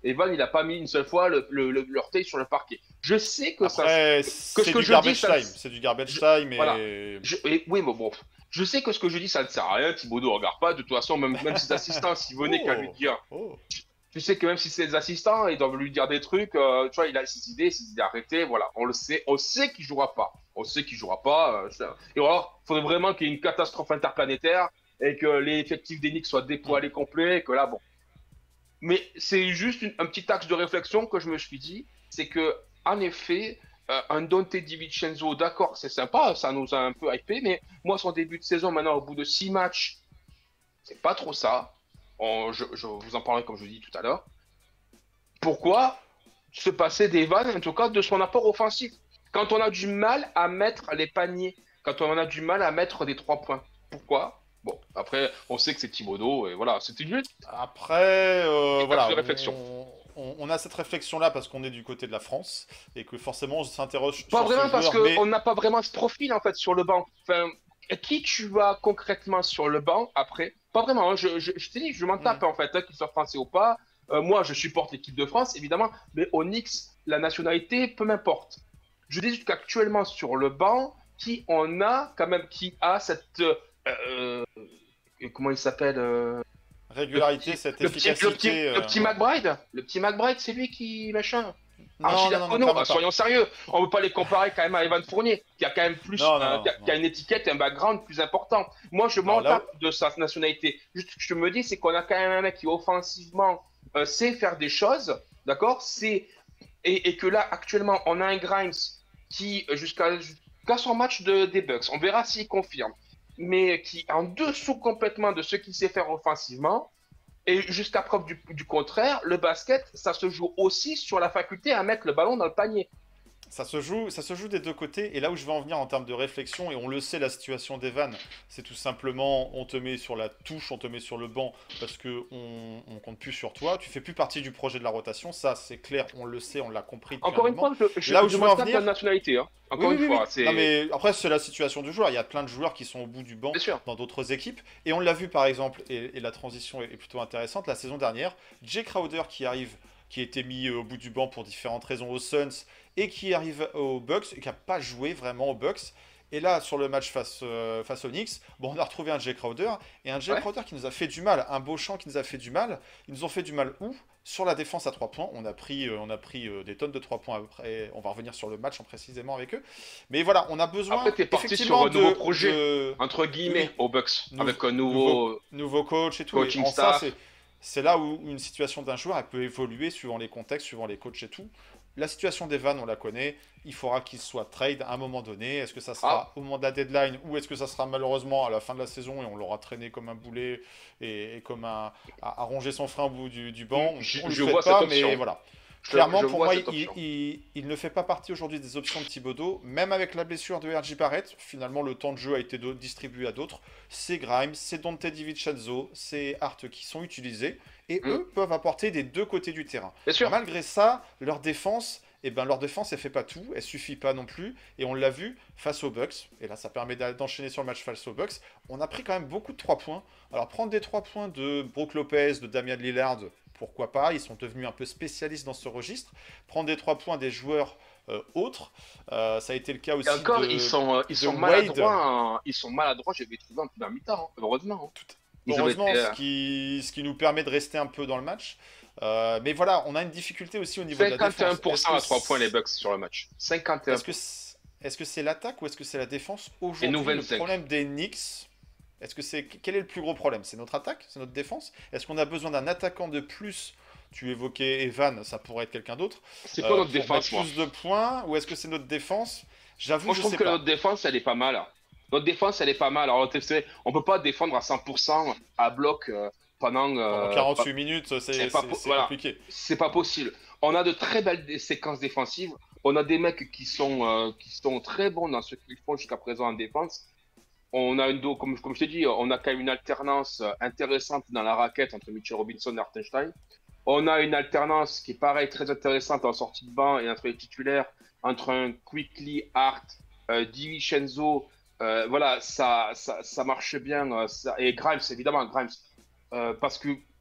Evan, il a pas mis une seule fois le, le, le- l'orteil sur le parquet. Je sais que Après, ça. c'est Que ce que du je garbage dis, ça. time. C'est du garbage Je- time et. voilà. Je- et- oui, mais bon. Je sais que ce que je dis, ça ne sert à rien. Thibaudot ne regarde pas. De toute façon, même, même ses assistants, s'ils venaient qu'à lui dire. Oh. Tu sais que même si c'est des assistants, ils doivent lui dire des trucs. Euh, tu vois, il a ses idées, ses idées arrêtées. Voilà, on le sait. On sait qu'il jouera pas. On sait qu'il jouera pas. Euh, ça- et alors, il faudrait vraiment qu'il y ait une catastrophe interplanétaire et que les effectifs des Knicks soient dépoilés complets. Et que là, bon. Mais c'est juste une- un petit axe de réflexion que je me suis dit, c'est que en effet, euh, un Dante DiVincenzo, d'accord, c'est sympa, ça nous a un peu hypé, mais moi, son début de saison, maintenant, au bout de six matchs, c'est pas trop ça. On- je, je vous en parlerai comme je dis tout à l'heure. Pourquoi se passer d'Evan, en tout cas de son apport offensif, quand on a du mal à mettre les paniers, quand on a du mal à mettre des trois points? Pourquoi? Bon, après, on sait que c'est Thibodeau, et voilà, c'était juste Après, euh, une voilà, axe de réflexion. on, on- on a cette réflexion-là parce qu'on est du côté de la France et que forcément on s'interroge Pas sur ce vraiment parce joueur, mais qu'on n'a pas vraiment ce profil en fait sur le banc. Enfin, qui tu as concrètement sur le banc après? Pas vraiment, hein. Je, je, je t'ai dit, je m'en tape en fait, hein, qu'il soit français ou pas. Euh, moi, je supporte l'équipe de France, évidemment, mais au Knicks, la nationalité, peu m'importe. Je dis juste qu'actuellement sur le banc, qui on a quand même, qui a cette. euh, euh, comment il s'appelle euh, régularité, le petit- cette le petit, le efficacité. petit, le euh, petit McBride, le petit McBride, c'est lui qui machin. Non, Archie non, non, non, Lacono, clairement bah, pas. soyons sérieux. On ne peut pas les comparer quand même à Evan Fournier, qui a quand même plus, Non, non, euh, non, qui, a, non. qui a une étiquette et un background plus important. Moi, je m'en Non, là- tape de sa nationalité. Juste ce que je me dis, c'est qu'on a quand même un mec qui offensivement euh, sait faire des choses, d'accord? C'est et, et que là, actuellement, on a un Grimes qui, euh, jusqu'à jusqu'à son match de, des Bucks, on verra s'il confirme, mais qui est en dessous complètement de ce qu'il sait faire offensivement. Et jusqu'à preuve du, du contraire, le basket, ça se joue aussi sur la faculté à mettre le ballon dans le panier. Ça se joue, ça se joue des deux côtés. Et là où je veux en venir en termes de réflexion, et on le sait, la situation d'Evan, c'est tout simplement, on te met sur la touche, on te met sur le banc parce que on, on compte plus sur toi. Tu fais plus partie du projet de la rotation. Ça, c'est clair, on le sait, on l'a compris. Depuis Encore un une moment. fois, je, je, Là où je je veux me en tape venir- la nationalité. Hein. Encore Oui, une oui, fois, oui. c'est Non, mais après, c'est la situation du joueur. Il y a plein de joueurs qui sont au bout du banc bien sûr. dans d'autres équipes. Et on l'a vu par exemple, et, et la transition est, est plutôt intéressante, la saison dernière, Jay Crowder qui arrive, qui a été mis euh, au bout du banc pour différentes raisons aux Suns, et qui arrive aux Bucks, et qui n'a pas joué vraiment aux Bucks. Et là, sur le match face, euh, face aux Knicks, bon, on a retrouvé un Jay Crowder, et un Jay Ouais. Crowder qui nous a fait du mal, un Beauchamp qui nous a fait du mal. Ils nous ont fait du mal où? Sur la défense à trois points. On a pris, euh, on a pris euh, des tonnes de trois points après. On va revenir sur le match en précisément avec eux. Mais voilà, on a besoin Après, t'es parti effectivement sur un nouveau de- projet. de- Entre guillemets, Oui. aux Bucks, Nouveau- avec un nouveau. nouveau coach et tout. Coaching Et en ça, staff. c'est, c'est là où une situation d'un joueur elle peut évoluer suivant les contextes, suivant les coachs et tout. La situation d'Evan, on la connaît. Il faudra qu'il soit trade à un moment donné. Est-ce que ça sera Ah. au moment de la deadline ou est-ce que ça sera malheureusement à la fin de la saison et on l'aura traîné comme un boulet et, et comme un à, à ronger son frein au bout du, du banc. Je- On le je souhaite vois pas, cette mais option. voilà. Je- Clairement, je pour vois moi, cette il, option. il- il ne fait pas partie aujourd'hui des options de Thibodeau, même avec la blessure de R J Barrett. Finalement, le temps de jeu a été do- distribué à d'autres. C'est Grimes, c'est Dante DiVincenzo, c'est Hart qui sont utilisés et Mm. eux peuvent apporter des deux côtés du terrain. Bien sûr. Malgré ça, leur défense, eh ben, leur défense, elle fait pas tout, elle suffit pas non plus. Et on l'a vu face aux Bucks. Et là, ça permet d'a- d'enchaîner sur le match face aux Bucks. On a pris quand même beaucoup de trois points. Alors, prendre des trois points de Brook Lopez, de Damian Lillard, pourquoi pas? Ils sont devenus un peu spécialistes dans ce registre. Prendre des trois points des joueurs euh, autres, euh, ça a été le cas aussi. Et encore, de- ils sont, euh, ils de sont Wade. maladroits. Hein. Ils sont maladroits, j'avais trouvé en première mi-temps, hein. Heureusement. hein. Ils ont Heureusement, été, euh, ce, qui, ce qui nous permet de rester un peu dans le match. Euh, mais voilà, on a une difficulté aussi au niveau de la défense. cinquante et un pour cent Est-ce à que trois points c'est- les Bucks sur le match. cinquante et un. Est-ce que c'est est-ce que c'est l'attaque ou est-ce que c'est la défense aujourd'hui? nous, Le vingt-cinq. problème des Knicks, est-ce que c'est quel est le plus gros problème? C'est notre attaque? C'est notre défense? Est-ce qu'on a besoin d'un attaquant de plus? Tu évoquais Evan, ça pourrait être quelqu'un d'autre. C'est euh, pas notre pour défense, mettre moi. plus de points ou est-ce que c'est notre défense? J'avoue, Moi, je je trouve sais que pas. notre défense, elle est pas mal. Notre défense, elle est pas mal. Alors, c'est- on peut pas défendre à cent pour cent à bloc euh, pendant. euh, Pendant quarante-huit minutes, c'est c'est c'est- pas po- c'est voilà. compliqué. C'est pas possible. On a de très belles dé- séquences défensives. On a des mecs qui sont, euh, qui sont très bons dans ce qu'ils font jusqu'à présent en défense. On a une do- comme, comme je t'ai dit, on a quand même une alternance euh, intéressante dans la raquette entre Mitchell Robinson et Hartenstein. On a une alternance qui est pareil très intéressante en sortie de banc et entre les titulaires, entre un Quickly, Hart, euh, DiVincenzo. Euh, voilà, ça, ça, ça marche bien. euh, ça- et Grimes, évidemment, Grimes. Euh, parce que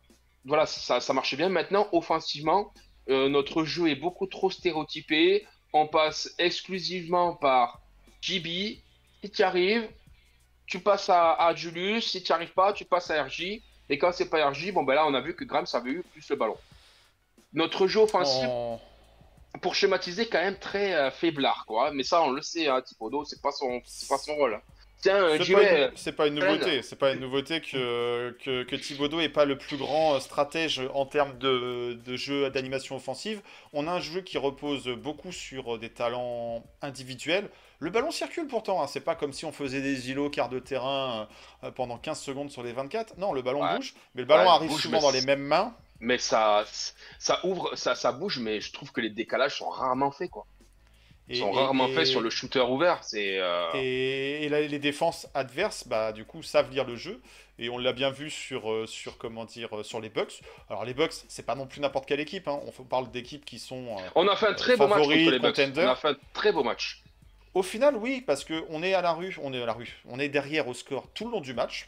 voilà, ça, ça marchait bien. Maintenant, offensivement, euh, notre jeu est beaucoup trop stéréotypé. On passe exclusivement par J B. Si tu arrives, tu passes à, à Julius. Si tu n'y arrives pas, tu passes à R J. Et quand c'est pas R J, bon ben là, on a vu que Grams avait eu plus le ballon. Notre jeu offensif, On- pour schématiser, quand même très euh, faiblard, quoi. Mais ça, on le sait, hein, Thibodeau, c'est pas son, c'est pas son rôle. Hein. Tiens, euh, C'est j'y pas, vais. une... c'est pas une Hélène. nouveauté, c'est pas une nouveauté que, que, que Thibodeau est pas le plus grand stratège en termes de, de jeu d'animation offensive. On a un jeu qui repose beaucoup sur des talents individuels. Le ballon circule pourtant, hein. C'est pas comme si on faisait des îlots quart de terrain euh, pendant quinze secondes sur les vingt-quatre. Non, le ballon Ouais, bouge, mais le ballon ouais, arrive bouge, souvent mais dans les c'est- mêmes mains. mais ça, ça ouvre, ça, ça bouge, mais je trouve que les décalages sont rarement faits, quoi. Ils Et, sont rarement et, faits sur et- le shooter ouvert. C'est. euh, Et, et là, les défenses adverses, bah, du coup, savent lire le jeu. Et on l'a bien vu sur, euh, sur, comment dire, euh, sur les Bucks. Alors, les Bucks, c'est pas non plus n'importe quelle équipe, hein. On f- parle d'équipes qui sont euh, On a fait un euh, très beau match contre favoris, les Bucks. On contenders. a fait un très beau match. Au final, oui, parce qu'on est à la rue. On est à la rue. On est derrière au score tout le long du match.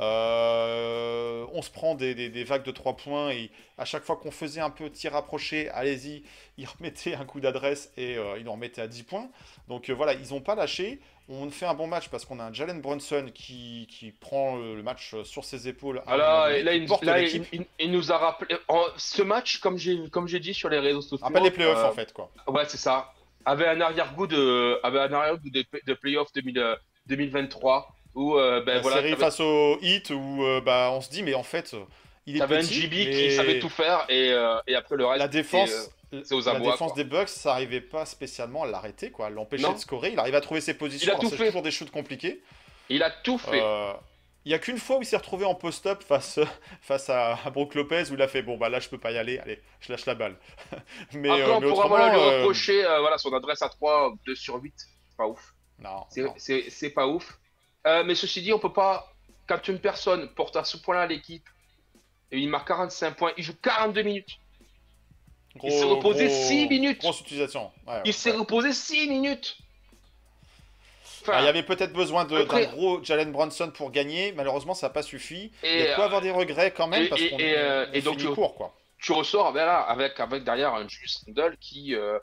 Euh, on se prend des, des- des vagues de trois points. Et à chaque fois qu'on faisait un peu tir rapproché, allez-y, ils remettaient un coup d'adresse et euh, ils en remettaient à dix points. Donc euh, voilà, ils n'ont pas lâché. On fait un bon match parce qu'on a un Jalen Brunson qui, qui prend le, le match sur ses épaules à un moment Alors donné, là, qui il, porte là, l'équipe. il, il- il nous a rappelé. en- ce match, comme j'ai comme j'ai dit sur les réseaux sociaux. Rappelle les playoffs euh, en fait, quoi. Ouais, c'est ça. Avait un arrière-goût de, avait un arrière-goût de, de playoff deux mille, euh, deux mille vingt-trois où euh, ben La voilà, série t'avais, face au Heat où euh, bah, on se dit, mais en fait, euh, il est t'avais un petit, J B mais qui savait tout faire et, euh, et après le reste, la c'est, défense, euh, c'est aux la abois, défense quoi. des Bucks, ça n'arrivait pas spécialement à l'arrêter, quoi. L'empêcher Non, de scorer. Il arrive à trouver ses il positions. a Alors, tout c'est fait. toujours des shoots compliqués. Il a tout fait. Euh, Il n'y a qu'une fois où il s'est retrouvé en post-up face, face à, à Brook Lopez où il a fait, bon, bah là, je peux pas y aller. Allez, je lâche la balle. mais, Après, euh, on mais pourra autrement, voilà, lui euh, reprocher euh, voilà, son adresse à trois, deux sur huit. C'est pas ouf. non, C'est, non. c'est, c'est pas ouf. Euh, mais ceci dit, on peut pas. Quand une personne porte à ce point-là l'équipe et il marque quarante-cinq points, il joue quarante-deux minutes. Gros, il s'est reposé gros- six minutes. Grosse utilisation. Ouais, Il ouais, s'est ouais. reposé six minutes. Alors, Enfin, il y avait peut-être besoin de- après- d'un gros Jalen Brunson pour gagner. Malheureusement, ça n'a pas suffi. Il y Et, a de quoi avoir des regrets quand même et- parce et- qu'on et, euh, on et donc, finit je- court, quoi. tu ressors voilà, avec, avec derrière un Julius Randle qui euh,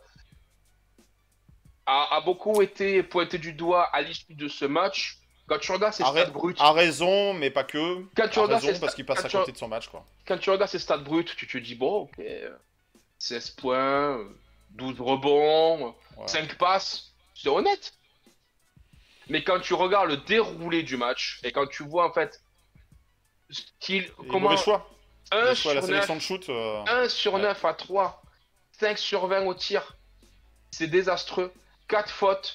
a, a beaucoup été pointé du doigt à l'issue de ce match. Quand tu regardes ses A, stats ra- bruts, a raison, mais pas que. Quand tu A regardes raison ses parce sta- qu'il passe quand à tu- côté de son match, quoi. quand tu regardes ses stats bruts, tu te dis, bon, ok, euh, seize points, euh, douze rebonds, Ouais. cinq passes, c'est honnête. Mais quand tu regardes le déroulé du match, et quand tu vois en fait, ce qu'il, Et comment mauvais choix. un Mauvais choix. La sur sélection neuf, de shoot. euh, un sur ouais. neuf à trois, cinq sur vingt au tir, c'est désastreux, quatre fautes.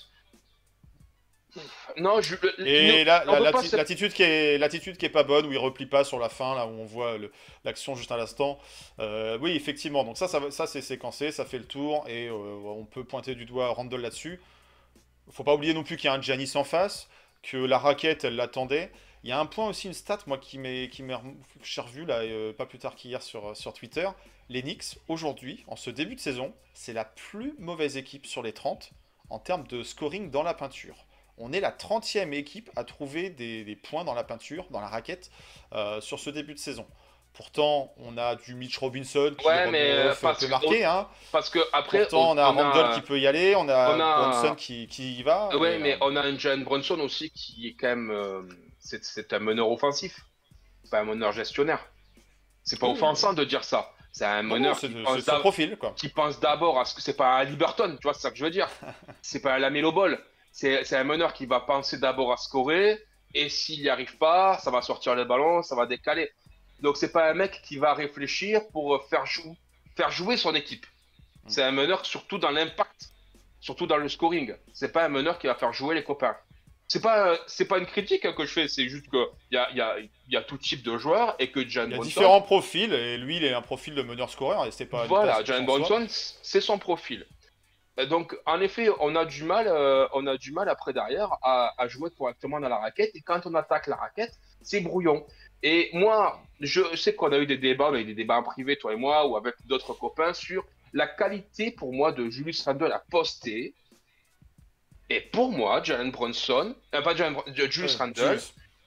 Non, je, Et ne- là, on la- peut la- pas se- l'attitude qui est, l'attitude qui est pas bonne, où il replie pas sur la fin, là où on voit le- l'action juste à l'instant. Euh, oui, effectivement. Donc ça, ça, va- ça c'est séquencé, ça fait le tour et euh, on peut pointer du doigt Randle là-dessus. Faut pas oublier non plus qu'il y a un Giannis en face, que la raquette, elle l'attendait. Il y a un point aussi, une stat, moi, qui m'est, qui m'est, rem- que j'ai revu là, euh, pas plus tard qu'hier sur, sur Twitter. Les Knicks, aujourd'hui, en ce début de saison, c'est la plus mauvaise équipe sur les trente en termes de scoring dans la peinture. On est la trentième équipe à trouver des, des points dans la peinture, dans la raquette, euh, sur ce début de saison. Pourtant, on a du Mitch Robinson qui Ouais, mais, rebond euh, off, parce peut que- marquer. Hein. parce que après, Pourtant, on a on a- Randle qui peut y aller, on a, on a- Brunson qui, qui y va. Ouais, et, mais euh, on a un Jalen Brunson aussi qui est quand même. euh, c'est, c'est un meneur offensif. C'est pas un meneur gestionnaire. C'est pas Oui, offensant de dire ça. C'est un non, non, meneur c'est qui, c'est pense son d'ab- profil, quoi. qui pense d'abord à ce que c'est pas un Liberton, tu vois, c'est ça que je veux dire. C'est pas un Lamelo Ball. C'est, c'est un meneur qui va penser d'abord à scorer. Et s'il n'y arrive pas, ça va sortir le ballon, ça va décaler. Donc c'est pas un mec qui va réfléchir pour faire, jou- faire jouer son équipe. C'est un meneur surtout dans l'impact, surtout dans le scoring. C'est pas un meneur qui va faire jouer les copains. C'est pas, c'est pas une critique hein, que je fais, c'est juste qu'il y a, y, a, y a tout type de joueurs et que Jalen Il y a Brunson, différents profils, et lui, il est un profil de meneur-scoreur, et c'est pas... une voilà, classe Jalen en soi. Brunson, c'est son profil. Et donc, en effet, on a du mal, euh, on a du mal après derrière à, à jouer correctement dans la raquette. Et quand on attaque la raquette, c'est brouillon. Et moi, je sais qu'on a eu des débats, on a eu des débats en privé, toi et moi, ou avec d'autres copains, sur la qualité pour moi de Julius Randle à poster. Et pour moi, Jalen Brunson, euh, pas Jalen Br- Julius Ouais, Randle, Julius.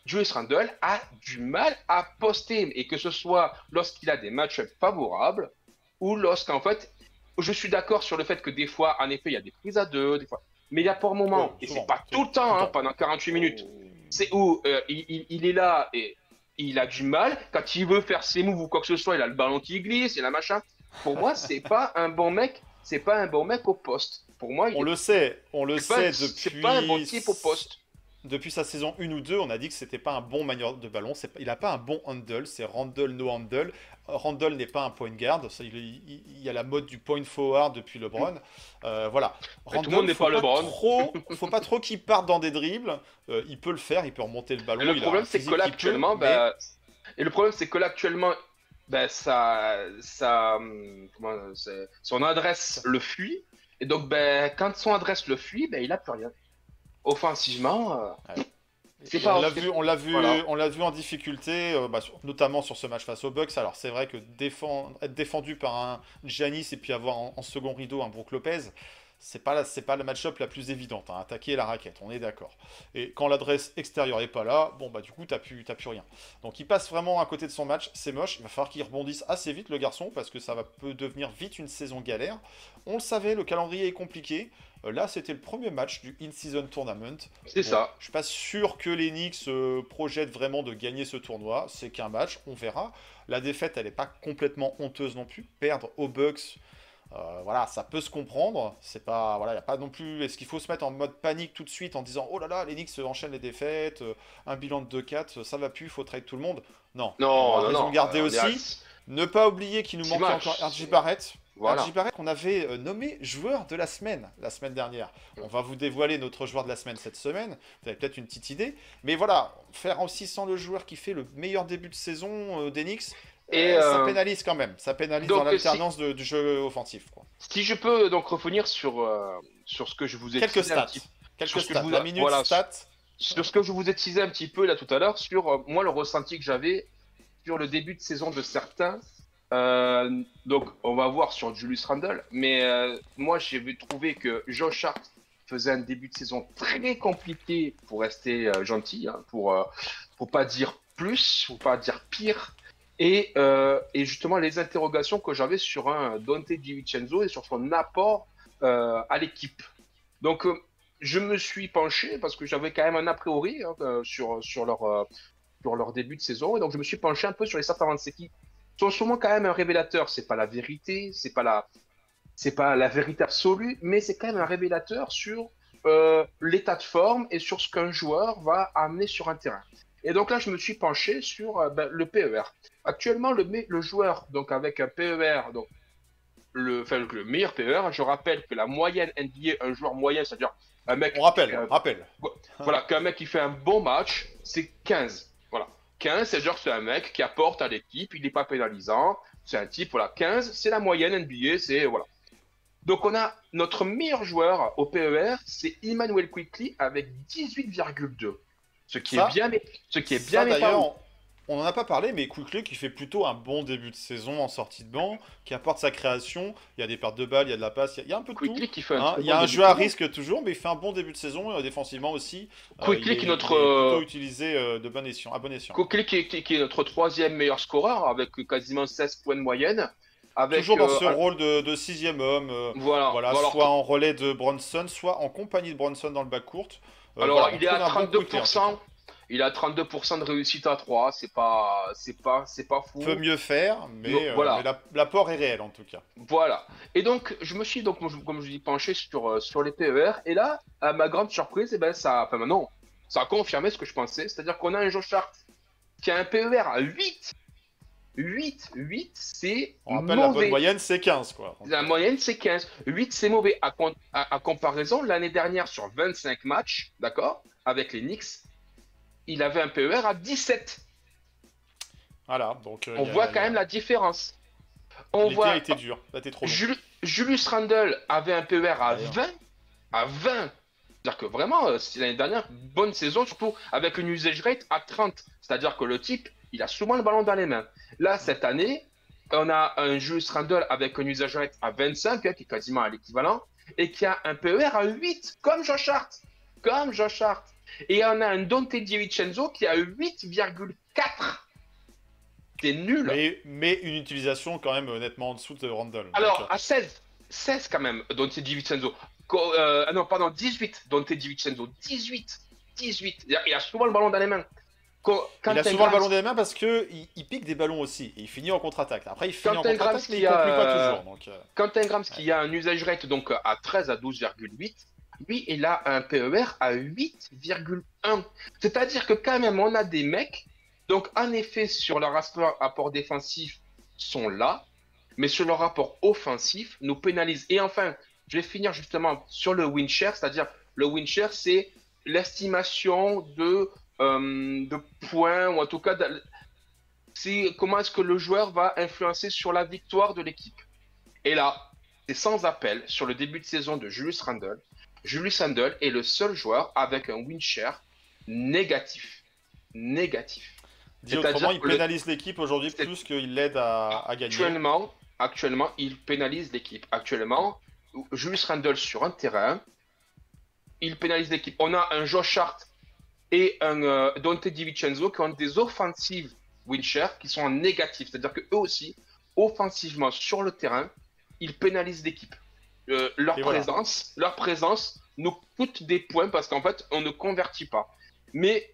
Julius Randle a du mal à poster, et que ce soit lorsqu'il a des matchs favorables ou lorsqu'en fait, je suis d'accord sur le fait que des fois, en effet, il y a des prises à deux, des fois, mais il y a pour un moment, Ouais, et souvent, c'est pas c'est- tout le temps, tout le hein, temps. pendant quarante-huit minutes, c'est où euh, il, il- il est là et il a du mal. Quand il veut faire ses moves ou quoi que ce soit, il a le ballon qui glisse, il a machin. Pour moi, c'est pas un bon mec, c'est pas un bon mec au poste. Pour moi, il On est, le sait, on le c'est pas, sait c'est pas un bon depuis, type au poste. depuis sa saison un ou deux, on a dit que c'était pas un bon manieur de ballon, c'est pas- il n'a pas un bon handle, c'est Randle no handle. Euh, Randle n'est pas un point guard, ça, il, il- il y a la mode du point forward depuis LeBron. Euh, voilà. Mais tout le monde n'est faut pas LeBron. Trop, faut pas trop qu'il parte dans des dribbles. Euh, il peut le faire, il peut remonter le ballon. Et le il a problème, un c'est que physique là, qui peut, actuellement, mais- bah, et le problème, c'est que là, actuellement, bah, ça, ça, hum, comment, c'est- son adresse le fuit. Et donc, ben, quand son adresse le fuit, ben, il a plus rien. Offensivement, euh, Ouais. c'est Et pas. on l'a vu, on l'a vu, Voilà. on l'a vu en difficulté, euh, bah, sur- notamment sur ce match face aux Bucks. Alors c'est vrai que défend- être défendu par un Giannis et puis avoir en, en second rideau un Brook Lopez, c'est pas la- c'est pas le match-up la plus évidente. Hein, attaquer la raquette, on est d'accord. Et quand l'adresse extérieure est pas là, bon bah du coup t'as plus, t'as plus rien. Donc il passe vraiment à côté de son match, c'est moche. Il va falloir qu'il rebondisse assez vite le garçon parce que ça va peut devenir vite une saison galère. On le savait, le calendrier est compliqué. Euh, Là, c'était le premier match du In-Season Tournament. C'est Bon, ça. je suis pas sûr que les Knicks euh, projettent vraiment de gagner ce tournoi. C'est qu'un match, on verra. La défaite, elle n'est pas complètement honteuse non plus. Perdre aux Bucks, euh, voilà, ça peut se comprendre. C'est pas, voilà, y a pas non plus. Est-ce qu'il faut se mettre en mode panique tout de suite en disant oh là là, les Knicks enchaînent les défaites, euh, un bilan de deux quatre, ça va plus, il faut trade tout le monde. Non. On Non, a non, raison non. de garder euh, on est à- aussi. Ne pas oublier qu'il nous Six manquait matchs, encore R J c'est- Barrett. Voilà. R J Barrett qu'on avait euh, nommé joueur de la semaine, la semaine dernière. On va vous dévoiler notre joueur de la semaine cette semaine. Vous avez peut-être une petite idée. Mais voilà, faire aussi sans le joueur qui fait le meilleur début de saison euh, des Knicks, Et, euh, ça euh, pénalise quand même. Ça pénalise donc, dans l'alternance de- du jeu offensif. Quoi. Si je peux donc revenir sur, euh, sur ce que je vous ai Quelques teasé un stats. petit- Quelques sur ce que stats. je vous- La minute voilà, stat. sur ce que je vous ai teasé un petit peu là tout à l'heure, sur euh, moi le ressenti que j'avais sur le début de saison de certains. Euh, donc on va voir sur Julius Randle, mais euh, moi j'ai trouvé que Josh Hart faisait un début de saison très compliqué pour rester euh, gentil, hein, pour euh, pour pas dire plus, pour pas dire pire. Et, euh, et justement les interrogations que j'avais sur un Dante DiVincenzo et sur son apport euh, à l'équipe. Donc euh, je me suis penché parce que j'avais quand même un a priori hein, euh, sur, sur, leur, euh, sur leur début de saison. Et donc, je me suis penché un peu sur les stats avancées qui sont sûrement quand même un révélateur. C'est pas la vérité, c'est pas la, c'est pas la vérité absolue, mais c'est quand même un révélateur sur euh, l'état de forme et sur ce qu'un joueur va amener sur un terrain. Et donc là, je me suis penché sur euh, ben, le P E R. Actuellement, le, me- le joueur, donc avec un P E R, donc le, enfin, le meilleur P E R, je rappelle que la moyenne N B A, un joueur moyen, c'est-à-dire un mec. On rappelle, euh, on rappelle. Voilà, qu'un mec qui fait un bon match, c'est quinze. Voilà. quinze, c'est-à-dire que c'est un mec qui apporte à l'équipe, il n'est pas pénalisant. C'est un type, voilà. quinze, c'est la moyenne N B A, c'est. Voilà. Donc, on a notre meilleur joueur au P E R, c'est Emmanuel Quickly avec dix-huit virgule deux. Ce qui Ça, est bien, mais ce qui est Ça, bien, mais pas d'ailleurs, ouf. on n'en a pas parlé, mais Quickly qui fait plutôt un bon début de saison en sortie de banc, qui apporte sa création. Il y a des pertes de balles, il y a de la passe, il y a, il y a un peu de tout. Quickly qui fait un Hein, très il y a bon un début jeu à de saison. risque toujours, mais il fait un bon début de saison, euh, défensivement aussi. Euh, Quickly il qui est- est notre, il est plutôt euh, utilisé euh, de bon escient, à bon escient. Quickly qui est, qui- qui est notre troisième meilleur scoreur avec quasiment seize points de moyenne. Avec, Toujours dans euh, ce un- rôle de, de sixième homme, euh, Voilà. voilà, Alors, soit en relais de Bronson, soit en compagnie de Bronson dans le bas court. Euh, alors, voilà, on il est à trouve un bon trente-deux Quickly, en pour tout cent. Il a trente-deux pour cent de réussite à trois. C'est pas, c'est pas, c'est pas fou. cas. Peut mieux faire, mais, Donc, euh, voilà. mais la- l'apport est réel en tout cas. Voilà. Et donc, je me suis, donc, comme je comme je dis, penché sur, euh, sur les P E R. Et là, à ma grande surprise, eh ben, ça, enfin, non, ça a confirmé ce que je pensais. C'est-à-dire qu'on a un Josh Hart qui a un P E R à huit. huit, huit, c'est On rappelle la bonne mauvais. moyenne, c'est quinze quoi. La moyenne, c'est quinze. huit, c'est mauvais. À, con- à- à comparaison, l'année dernière, sur vingt-cinq matchs, d'accord, avec les Knicks, il avait un P E R à dix-sept. Voilà, donc euh, On il y a- voit il y quand a- même la différence. On L'été voit a été dur, là t'es trop long. Jul- Julius Randle avait un P E R à D'ailleurs. vingt. À vingt. C'est-à-dire que vraiment, euh, c'est l'année dernière, bonne saison, surtout avec une usage rate à trente. C'est-à-dire que le type, il a souvent le ballon dans les mains. Là, cette année, on a un Julius Randle avec une usage rate à vingt-cinq, hein, qui est quasiment à l'équivalent, et qui a un P E R à huit, comme Josh Hart. Comme Josh Hart. Et on a un Dante DiVincenzo qui a huit virgule quatre. C'est nul. Mais, mais une utilisation quand même nettement en dessous de Randle. Alors, Donc, à seize, seize quand même, Dante DiVincenzo. Co- euh, ah non, pardon, dix-huit, Dante DiVincenzo. dix-huit, dix-huit. Il a souvent le ballon dans les mains. Co- il a Quentin souvent le Grimes- ballon des mains parce qu'il il pique des ballons aussi. Et il finit en contre-attaque. Après, il finit Quentin en contre-attaque, Grimes mais il qui a, conclut pas euh, toujours. Donc, euh, Quentin Grimes qui a un usage rate donc à treize à douze virgule huit, lui il a un P E R à huit virgule un. C'est-à-dire que quand même on a des mecs, donc en effet sur leur rapport rapport défensif sont là, mais sur leur rapport offensif nous pénalisent. Et enfin, je vais finir justement sur le win share, c'est-à-dire le win share c'est l'estimation de, euh, de points, ou en tout cas de- c'est comment est-ce que le joueur va influencer sur la victoire de l'équipe. Et là, c'est sans appel sur le début de saison de Julius Randle. Julius Randle est le seul joueur avec un win share négatif. Négatif. dit c'est-à-dire autrement, il que le- pénalise l'équipe aujourd'hui c'est- plus qu'il l'aide à, à gagner. Actuellement, actuellement, il pénalise l'équipe. Actuellement, Julius Randle sur un terrain, il pénalise l'équipe. On a un Josh Hart et un euh, Dante DiVincenzo qui ont des offensives win share qui sont en négatif. C'est-à-dire que eux aussi, offensivement sur le terrain, ils pénalisent l'équipe. Euh, leur Et voilà. présence, leur présence nous coûte des points parce qu'en fait, on ne convertit pas. Mais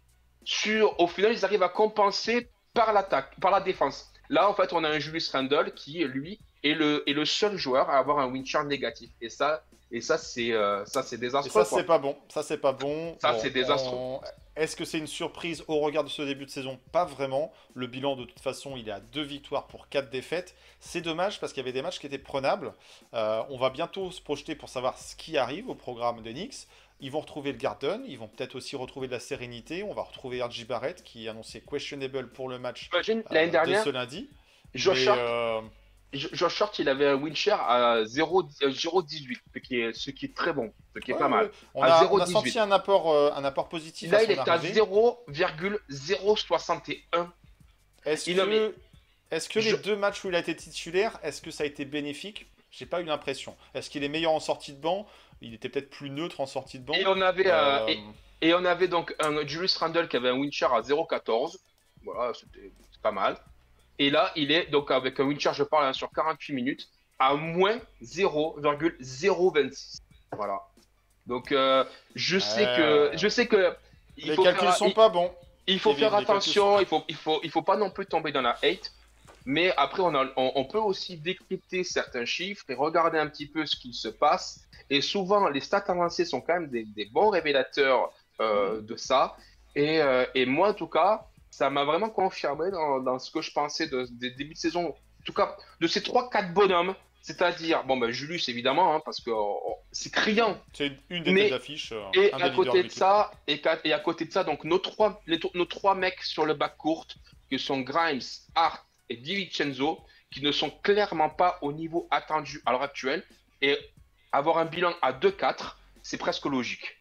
sur, au final, ils arrivent à compenser par l'attaque, par la défense. Là, en fait, on a un Julius Randle qui, lui, est le, est le seul joueur à avoir un win share négatif. Et ça, et ça, c'est, euh, ça, c'est Et désastreux. ça, quoi. c'est pas bon. Ça, c'est pas bon. Ça, Bon, c'est désastreux. on- Est-ce que c'est une surprise au regard de ce début de saison? Pas vraiment. Le bilan, de toute façon, il est à deux victoires pour quatre défaites. C'est dommage parce qu'il y avait des matchs qui étaient prenables. Euh, on va bientôt se projeter pour savoir ce qui arrive au programme des Knicks. Ils vont retrouver le Garden. Ils vont peut-être aussi retrouver de la sérénité. On va retrouver R J Barrett qui est annoncé questionable pour le match Imagine, euh, l'année de dernière, ce lundi. Josh Mais, Hart, euh, Jo- Josh Hart, il avait un win share à zéro virgule dix-huit, ce qui est, ce qui est très bon, ce qui est ouais, pas mal. ouais. On, À a, zéro on a virgule senti dix-huit. un apport, euh, un apport positif Là, à il son est à arrivée. zéro virgule zéro soixante et un. Est-ce Il a mis- que, est-ce que Je- les deux matchs où il a été titulaire, est-ce que ça a été bénéfique? J'ai pas eu l'impression. Est-ce qu'il est meilleur en sortie de banc? Il était peut-être plus neutre en sortie de banc. Et on avait, euh, Euh, et, et on avait donc un Julius Randle qui avait un win share à zéro virgule quatorze. Voilà, c'était c'est pas mal. Et là, il est donc avec un win share, je parle hein, sur quarante-huit minutes, à moins zéro virgule zéro vingt-six. Voilà. Donc, euh, je sais Euh, que, je sais que il les faut calculs faire, sont il- pas bons. Il faut Kevin, faire les calculs attention, sont- il faut, il faut, il faut pas non plus tomber dans la hate. Mais après, on, a, on, on peut aussi décrypter certains chiffres et regarder un petit peu ce qui se passe. Et souvent, les stats avancées sont quand même des, des bons révélateurs euh, de ça. Et, euh, et moi, en tout cas, ça m'a vraiment confirmé dans, dans ce que je pensais de- des débuts de saison. En tout cas, de ces trois quatre bonhommes. C'est-à-dire, bon, ben, Julius, évidemment, hein, parce que oh, c'est criant. C'est une, une des Mais- têtes d'affiche. euh, Et un des à leaders côté de l'équipe. ça, et, qu'à- et à côté de ça, donc nos trois, les to- nos trois mecs sur le bac court, que sont Grimes, Hart et DiVincenzo, qui ne sont clairement pas au niveau attendu à l'heure actuelle. Et avoir un bilan à deux quatre, c'est presque logique.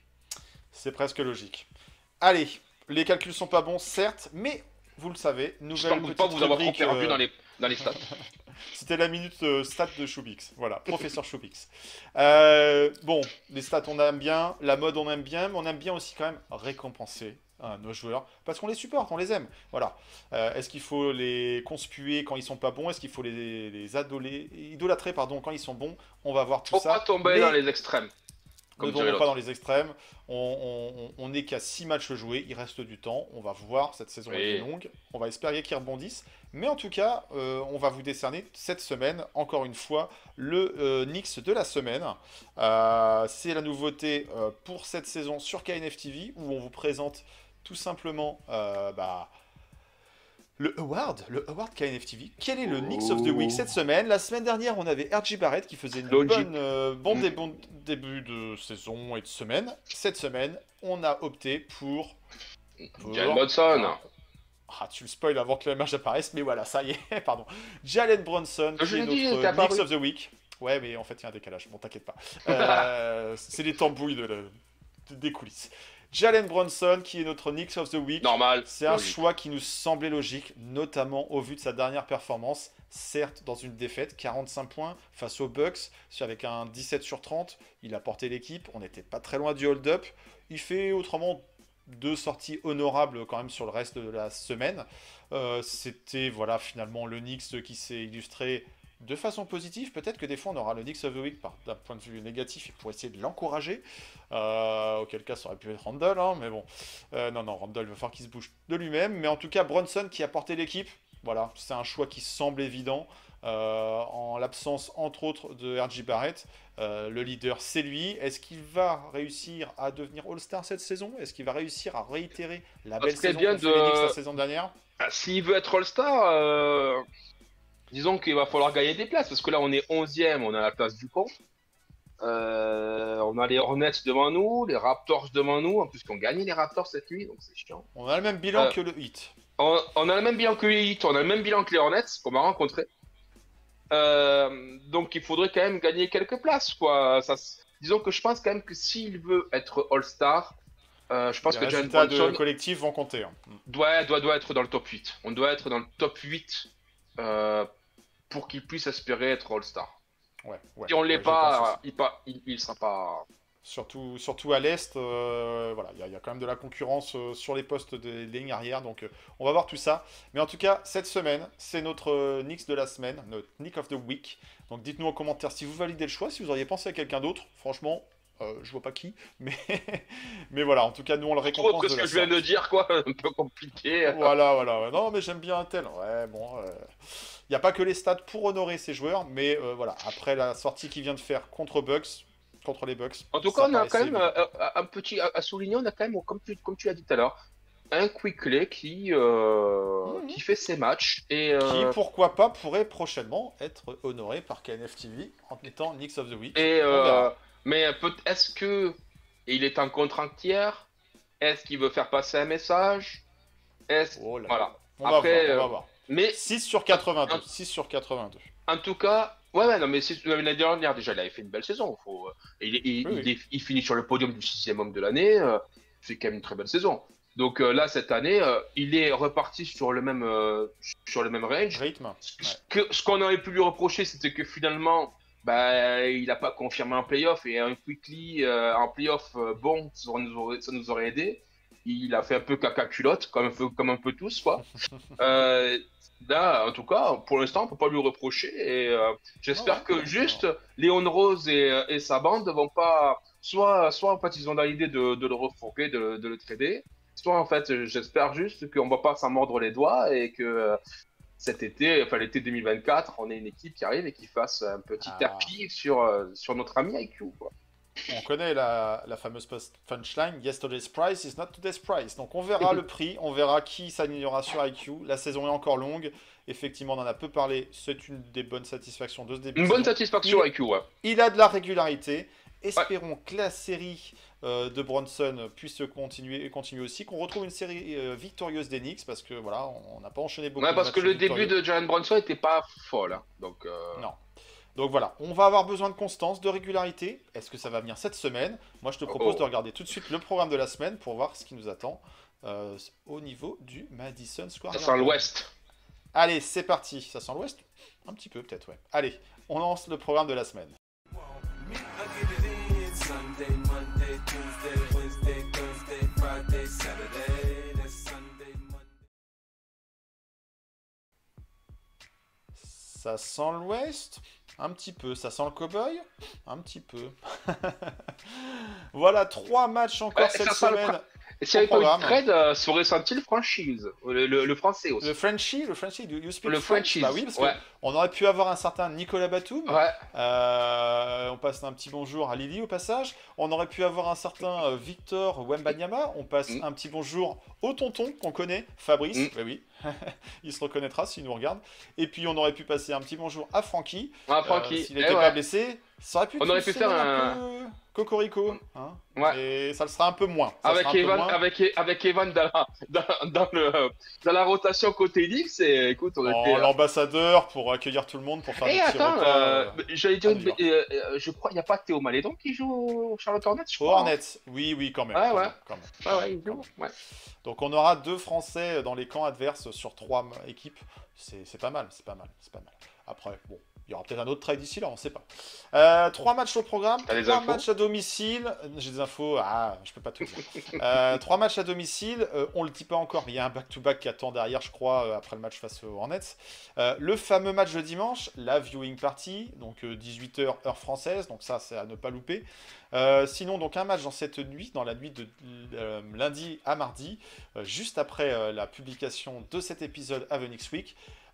C'est presque logique. Allez, les calculs sont pas bons, certes, mais vous le savez, Je nouvelle ne doute petite pas vous avoir trop rubrique, perdu euh, dans les, dans les stats. C'était la minute euh, stat de Choubix. Voilà, professeur Choubix. Euh, bon, les stats on aime bien, la mode on aime bien, mais on aime bien aussi quand même récompenser hein, nos joueurs parce qu'on les supporte, on les aime. Voilà. Euh, Est-ce qu'il faut les conspuer quand ils sont pas bons? Est-ce qu'il faut les, les adoler, idolâtrer pardon, quand ils sont bons? On va voir tout Faut ça. pas tomber Mais dans les extrêmes. ne Comme dirait tombons pas l'autre. dans les extrêmes. On on- on n'est qu'à six matchs joués. Il reste du temps. On va voir. Cette saison Oui. est longue. On va espérer qu'ils rebondissent. Mais en tout cas, euh, on va vous décerner cette semaine, encore une fois, le euh, Knicks de la semaine. Euh, C'est la nouveauté euh, pour cette saison sur K N F T V où on vous présente tout simplement euh, bah, le award, le award K N F T V. Quel est le Knicks of the Week cette semaine? La semaine dernière, on avait R J Barrett qui faisait une Logique. bonne, euh, bon, Mm. dé- bon début de saison et de semaine. Cette semaine, on a opté pour... pour- Jalen Brunson. Ah, tu le spoil avant que l'image apparaisse, mais voilà, ça y est, pardon. Jalen Brunson, Je qui est l'ai dit, notre t'es apparu. Knicks of the Week. Ouais, mais en fait, il y a un décalage, bon, t'inquiète pas. Euh, c'est les tambouilles de la- de- des coulisses. Jalen Brunson, qui est notre Knicks of the Week. Normal. C'est un Logique. choix qui nous semblait logique, notamment au vu de sa dernière performance. Certes, dans une défaite, quarante-cinq points face aux Bucks, avec un dix-sept sur trente. Il a porté l'équipe, on n'était pas très loin du hold-up. Il fait autrement deux sorties honorables quand même sur le reste de la semaine. Euh, C'était voilà finalement le Knicks qui s'est illustré de façon positive. Peut-être que des fois on aura le Knicks of the Week par- d'un point de vue négatif pour essayer de l'encourager. Euh, auquel cas ça aurait pu être Randall, hein, mais bon. Euh, non, non, Randall il va falloir qu'il se bouge de lui-même. Mais en tout cas, Brunson qui a porté l'équipe, voilà, c'est un choix qui semble évident. Euh, en l'absence entre autres de R J Barrett, euh, le leader c'est lui. Est-ce qu'il va réussir à devenir All-Star cette saison? Est-ce qu'il va réussir à réitérer la Ça belle serait saison bien qu'ont fait de- les Knicks la saison dernière? Ah, S'il veut être All-Star, euh, disons qu'il va falloir gagner des places, parce que là on est onzième, on a la place du pont. Euh, on a les Hornets devant nous, les Raptors devant nous, en plus qu'on gagne les Raptors cette nuit, donc c'est chiant. On a le même bilan Euh, que le Heat. On, on a le même bilan que les Heat, on a le même bilan que les Hornets qu'on va rencontrer. Euh, donc il faudrait quand même gagner quelques places, quoi. Ça, s- disons que je pense quand même que s'il veut être All-Star, euh, je pense Les que Jalen résultats de Brunson collectif vont compter, hein. doit, doit, doit être dans le top huit. On doit être dans le top huit euh, pour qu'il puisse espérer être All-Star. Ouais, ouais, Si on ne l'est ouais, je pense aussi. pas, il pas, il, il sera pas. Surtout, surtout à l'Est, euh, voilà, il y, a- il y a quand même de la concurrence euh, sur les postes des des lignes arrière, donc euh, on va voir tout ça. Mais en tout cas, cette semaine, c'est notre euh, Knicks de la semaine, notre Knick of the Week. Donc dites-nous en commentaire si vous validez le choix, si vous auriez pensé à quelqu'un d'autre. Franchement, euh, je vois pas qui, mais, mais voilà, en tout cas, nous on le Trop récompense que de ce la que je viens sorte. de dire, quoi, un peu compliqué. Voilà, voilà. ouais. Non, mais j'aime bien un tel. Ouais, bon. Il n'y a pas que les stats pour honorer ces joueurs, mais euh, voilà. Après la sortie qu'il vient de faire contre Bucks, contre les Bucks. En tout ça cas, on a paraissait quand même évident. euh, un petit à, à souligner, on a quand même, comme tu, comme tu l'as dit tout à l'heure, un Quickley qui, euh, Mhm. qui fait ses matchs et Qui, euh, pourquoi pas, pourrait prochainement être honoré par K N F T V en étant Knicks of the Week. Et On euh, verra. mais peut- est-ce que il est en contractière? Est-ce qu'il veut faire passer un message? Est-ce Oh là là. voilà. On va Après, voir, on va euh, voir. mais six sur quatre-vingt-deux. un- six sur quatre-vingt-deux. en tout cas, ouais, ouais, non, mais c'est- l'année dernière déjà, il avait fait une belle saison. Faut, euh, il, il, Oui, il, oui. il finit sur le podium du sixième homme de l'année. Euh, c'est quand même une très belle saison. Donc euh, là, cette année, euh, il est reparti sur le même, euh, sur le même range. Rythme. Ce Ouais. que- ce qu'on aurait pu lui reprocher, c'était que finalement, bah, il n'a pas confirmé un playoff et un quickly euh, en playoff euh, bon, ça nous, aurait, ça nous aurait aidé. Il a fait un peu caca culotte, comme un peu, comme un peu tous, quoi. Euh, là, en tout cas, pour l'instant, on peut pas lui reprocher. Et euh, j'espère Ah ouais, que ouais, juste Léon Rose et, et sa bande vont pas, soit, soit en fait, ils ont dans l'idée de, de le refourguer, de, de le trader. Soit en fait, j'espère juste qu'on va pas s'en mordre les doigts et que euh, cet été, enfin l'été deux mille vingt-quatre, on ait une équipe qui arrive et qui fasse un petit Ah. tapis sur, euh, sur notre ami I Q, quoi. On connaît la, la fameuse post- punchline Yesterday's price is not today's price. Donc on verra le prix, on verra qui s'alignera sur I Q. La saison est encore longue. Effectivement, on en a peu parlé. C'est une des bonnes satisfactions de ce début. Une de bonne saison. satisfaction Il- I Q, ouais. Il a de la régularité. Espérons que la série euh, de Bronson puisse continuer, continuer aussi, qu'on retrouve une série euh, victorieuse des Knicks, parce que voilà, on n'a pas enchaîné beaucoup. Ouais, de parce matchs que le victorieux. début de Jalen Brunson était pas folle, hein. Donc, euh, Non. Donc voilà, on va avoir besoin de constance, de régularité. Est-ce que ça va venir cette semaine? Moi, je te propose Oh. de regarder tout de suite le programme de la semaine pour voir ce qui nous attend euh, au niveau du Madison Square ça sent Garden. l'Ouest. Allez, c'est parti. Ça sent l'Ouest? Un petit peu, peut-être, ouais. Allez, on lance le programme de la semaine. I get it in Sunday, Monday, Tuesday, Wednesday, Thursday, Friday, Saturday. That's Sunday, Monday. Ça sent l'Ouest? Un petit peu. Ça sent le cow-boy? Un petit peu. Voilà, trois matchs encore Ouais, cette ça sent le semaine. Et s'il n'y avait pas eu de programme. trade, euh, ça aurait senti le franchise. Le, le, le français aussi. Le Frenchie, le Frenchie, do you speak Le French? Frenchies, Bah oui, parce ouais. qu'on aurait pu avoir un certain Nicolas Batum. Ouais. Euh, on passe un petit bonjour à Lily au passage. On aurait pu avoir un certain euh, Victor Wembanyama. On passe Mm. un petit bonjour au tonton qu'on connaît, Fabrice. Mm. Bah oui, il se reconnaîtra s'il nous regarde. Et puis on aurait pu passer un petit bonjour à Francky. Ah, Euh, Francky. S'il Eh n'était ouais. pas blessé, ça aurait pu On être aurait une pu faire semaine un- peu- Cocorico, hein. Ouais. Et ça le sera un peu moins. Ça Avec sera un peu Evan, moins. avec, avec Evan dans la, dans, dans le, dans la rotation côté Knicks, et écoute, on Oh, était. l'ambassadeur pour accueillir tout le monde, pour faire Et des petits attends, repas. euh, euh, j'allais dire, à une New York. b- euh, euh, je crois, il n'y a pas Théo Malédon qui joue au Charlotte Hornets, je Au crois. Hornets, oui, oui, quand même. Ouais, quand ouais. même, quand même, Ouais, quand ouais, même, il quand joue. même. Ouais. Donc on aura deux Français dans les camps adverses sur trois m- équipes. C'est c'est pas mal, c'est pas mal, c'est pas mal. Après, bon, il y aura peut-être un autre trade d'ici là, on sait pas. Euh, trois matchs au programme, T'as des trois infos matchs à domicile. Euh, J'ai des infos, ah, je peux pas tout dire. Euh, trois matchs à domicile, euh, on le dit pas encore, mais il y a un back-to-back qui attend derrière, je crois, euh, après le match face aux Hornets. Euh, le fameux match de dimanche, la viewing party, donc euh, dix-huit heures heure française, donc ça c'est à ne pas louper. Euh, sinon, donc un match dans cette nuit, dans la nuit de euh, lundi à mardi, euh, juste après euh, la publication de cet épisode Avenix Week.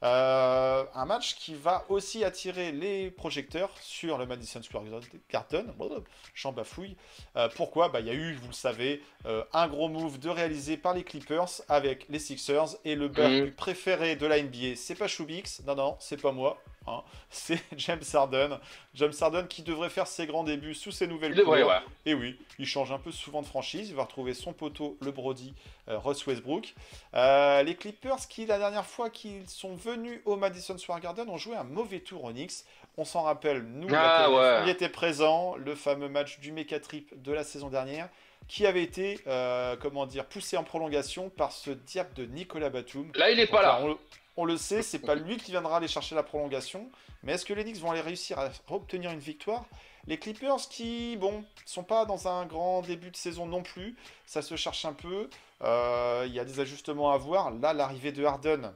Euh, un match qui va aussi attirer les projecteurs sur le Madison Square Garden. J'en bafouille. Euh, pourquoi? Bah, il y a eu, vous le savez, euh, un gros move de réalisé par les Clippers avec les Sixers et le barbu Mhm. préféré de la N B A, c'est pas Chubix, non non, c'est pas moi. Hein. C'est James Harden. James Harden qui devrait faire ses grands débuts sous ses nouvelles Il devrait, couleurs. ouais. Et oui, il change un peu souvent de franchise. Il va retrouver son poteau, le Brody, euh, Russ Westbrook. Euh, les Clippers qui, la dernière fois qu'ils sont venus au Madison Square Garden, ont joué un mauvais tour au Knicks. On s'en rappelle, nous, la Ah T L F, ouais. on y était présent. Le fameux match du Mecha Trip de la saison dernière qui avait été, euh, comment dire, poussé en prolongation par ce diable de Nicolas Batum. Là, il est Donc pas là, là. on, le- on le sait, c'est pas lui qui viendra aller chercher la prolongation. Mais est-ce que les Knicks vont aller réussir à obtenir une victoire? Les Clippers qui, bon, sont pas dans un grand début de saison non plus. Ça se cherche un peu. Euh, Il y a des ajustements à voir. Là, l'arrivée de Harden,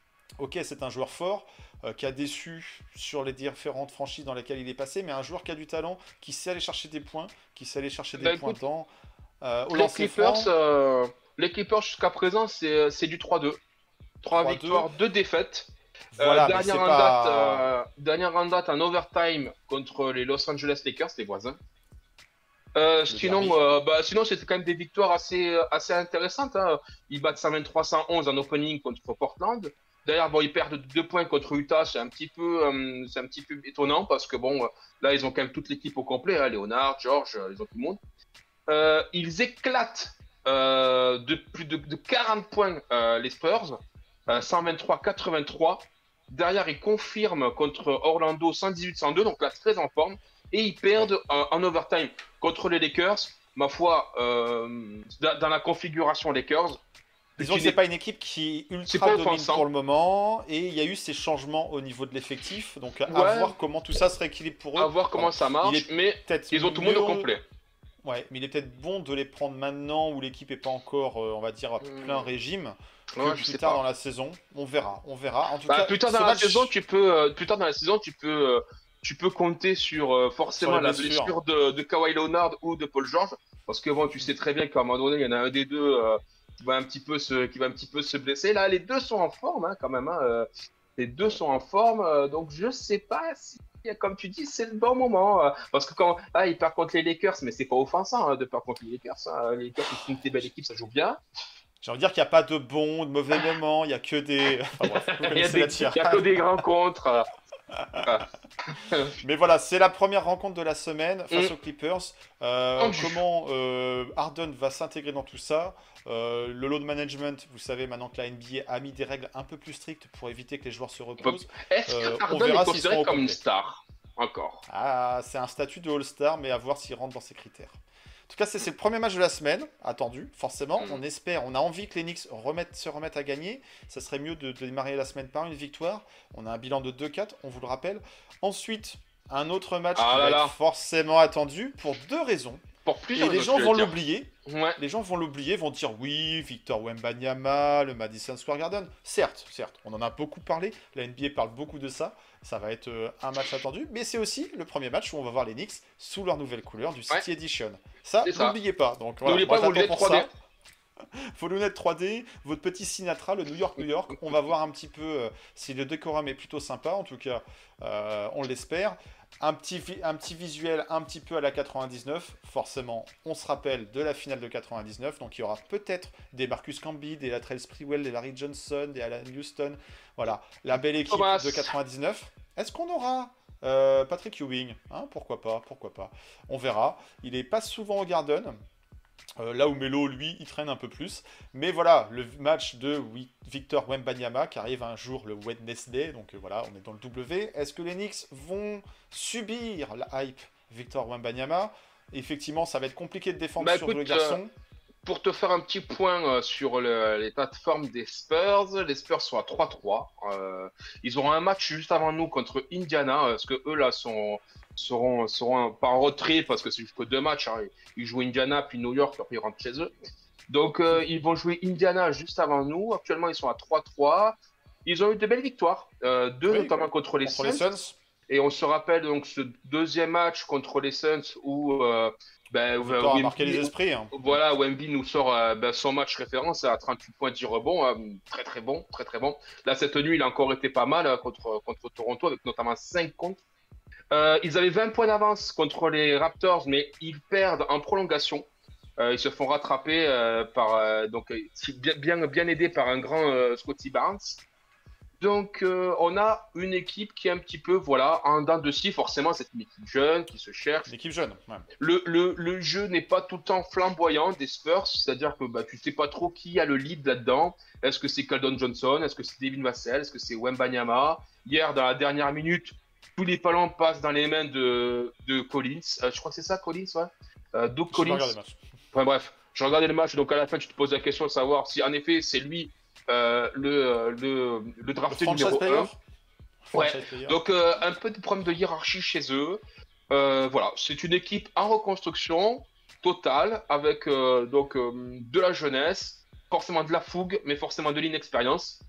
ok, c'est un joueur fort. euh, qui a déçu sur les différentes franchises dans lesquelles il est passé, mais un joueur qui a du talent, qui sait aller chercher des points, qui sait aller chercher des Bah, points écoute, dans, euh, au Les lancer franc. Clippers, euh, les Clippers jusqu'à présent, c'est c'est du trois deux. Trois trois deux. victoires, deux défaites. Euh, Voilà, mais c'est dernière, en pas... date, euh, dernière en date en overtime contre les Los Angeles Lakers, les voisins. Euh, sinon, derby. euh, bah, sinon c'était quand même des victoires assez, assez intéressantes. Hein. Ils battent cent vingt-trois à cent onze en opening contre Portland. D'ailleurs, bon, ils perdent deux points contre Utah. C'est un petit peu, euh, c'est un petit peu étonnant parce que bon, euh, là, ils ont quand même toute l'équipe au complet. Hein, Léonard, George, euh, ils ont tout le monde. Euh, ils éclatent euh, de plus de, de quarante points euh, les Spurs, euh, cent vingt-trois à quatre-vingt-trois. Derrière, ils confirment contre Orlando cent dix-huit à cent deux, donc là, très en forme. Et ils perdent en, en overtime contre les Lakers. Ma foi, euh, dans, dans la configuration Lakers, Disons que tu c'est n'es- pas une équipe qui C'est ultra pas domine offensant. pour le moment, et il y a eu ces changements au niveau de l'effectif, donc à Ouais. voir comment tout ça se rééquilibre pour eux. à voir comment Bon, ça il marche, est mais peut-être ils ont tout le monde au mieux- complet. Ouais, mais il est peut-être bon de les prendre maintenant où l'équipe est pas encore, euh, on va dire, à Hmm. plein régime, que Ouais, je plus sais tard pas. dans la saison. On verra, on verra. En tout Bah, cas, plus tard ce dans la match- saison, tu peux, euh, plus tard dans la saison, tu peux, euh, tu peux compter sur euh, forcément Sur les la blessures. blessure de, de Kawhi Leonard ou de Paul George, parce que bon, tu sais très bien qu'à un moment donné, il y en a un des deux euh, qui va un petit peu se, qui va un petit peu se blesser. Là, les deux sont en forme, hein, quand même. Hein, euh, les deux sont en forme, euh, donc je sais pas si, comme tu dis, c'est le bon moment, euh, parce que quand ah, il perd contre les Lakers, mais c'est pas offensant hein, de perdre contre les Lakers. Hein. Les Lakers, c'est une belle équipe, ça joue bien. j'ai envie de dire qu'il n'y a pas de bons, de mauvais moments, il y a que des. Enfin, bref, vous Il y a, connaissez des, la il tire. y a que des rencontres. euh. Mais voilà, c'est la première rencontre de la semaine face Mm. aux Clippers. Euh, Tendu. comment euh, Harden va s'intégrer dans tout ça? Euh, le load management, vous savez maintenant que la N B A a mis des règles un peu plus strictes pour éviter que les joueurs se reposent. Est-ce Euh, que on Harden verra est s'ils considéré seront au comme une complet. star encore? Ah, c'est un statut de All-Star, mais à voir s'il rentre dans ces critères. En tout cas, c'est c'est le premier match de la semaine, attendu, forcément. Mm. On espère, on a envie que les Knicks remettent, se remettent à gagner. Ça serait mieux de, de démarrer la semaine par une victoire. On a un bilan de deux quatre, on vous le rappelle. Ensuite, un autre match Ah qui là va là. être forcément attendu pour deux raisons. Pour Et plusieurs les raisons, gens je vont vais dire. l'oublier. Ouais. Les gens vont l'oublier, vont dire oui, Victor Wembanyama, le Madison Square Garden. Certes, certes, on en a beaucoup parlé. La N B A parle beaucoup de ça. Ça va être euh, un match attendu. Mais c'est aussi le premier match où on va voir les Knicks sous leur nouvelle couleur du City Edition. Ça, C'est ça. n'oubliez pas. Donc voilà, N'oubliez moi, pas vos j'attends lunettes pour trois D. ça. Vos lunettes trois D, votre petit Sinatra, le New York, New York. On va voir un petit peu euh, si le décorum est plutôt sympa. En tout cas, euh, on l'espère. Un petit, vi- un petit visuel un petit peu à la quatre-vingt-dix-neuf. Forcément, on se rappelle de la finale de quatre-vingt-dix-neuf. Donc il y aura peut-être des Marcus Camby, des Latrell Sprewell, des Larry Johnson, des Alan Houston. Voilà, la belle équipe Thomas. de quatre-vingt-dix-neuf. Est-ce qu'on aura Euh, Patrick Ewing, hein, pourquoi pas, pourquoi pas. On verra. Il est pas souvent au Garden. Euh, là où Melo, lui, il traîne un peu plus. Mais voilà, le match de Victor Wembanyama qui arrive un jour le Wednesday. Donc euh, voilà, on est dans le W. Est-ce que les Knicks vont subir la hype Victor Wembanyama? Effectivement, ça va être compliqué de défendre Bah, sur écoute, le garçon. euh, pour te faire un petit point euh, sur le- les plateformes des Spurs, les Spurs sont à trois trois. Euh, ils auront un match juste avant nous contre Indiana, euh, parce que eux là sont, seront, seront pas en retrait parce que c'est juste que deux matchs, hein. Ils jouent Indiana puis New York, puis après ils rentrent chez eux. Donc euh, ils vont jouer Indiana juste avant nous. Actuellement ils sont à trois trois. Ils ont eu de belles victoires, euh, deux Oui, notamment contre les contre les Suns. Suns. Et on se rappelle donc ce deuxième match contre les Suns où euh, ben, Victor a Wemby- marqué les esprits. Hein. voilà, Wemby nous sort euh, ben, son match référence à trente-huit points, dix rebonds, euh, très très bon, très très bon. Là cette nuit, il a encore été pas mal euh, contre contre Toronto avec notamment cinq contre. Euh, ils avaient vingt points d'avance contre les Raptors, mais ils perdent en prolongation. Euh, ils se font rattraper euh, par euh, donc euh, bien bien bien aidé par un grand euh, Scotty Barnes. Donc, euh, on a une équipe qui est un petit peu, voilà, en dents de scie. Forcément, c'est une équipe jeune qui se cherche. Une équipe jeune. Ouais. Le, le, le jeu n'est pas tout le temps flamboyant des Spurs, c'est-à-dire que bah, tu sais pas trop qui a le lead là-dedans. Est-ce que c'est Keldon Johnson? Est-ce que c'est Devin Vassell? Est-ce que c'est Wembanyama? Hier, dans la dernière minute, tous les ballons passent dans les mains de, de Collins. Euh, je crois que c'est ça, Collins, ouais. Euh, Doug Je Collins. regarde le match. Enfin bref, je regardais le match, donc à la fin, tu te poses la question de savoir si en effet c'est lui euh, le, le, le Le drafté franchise numéro player. un. Ouais, Franchise player. donc euh, un peu de problème de hiérarchie chez eux. Euh, voilà, c'est une équipe en reconstruction totale avec euh, donc euh, de la jeunesse, forcément de la fougue, mais forcément de l'inexpérience.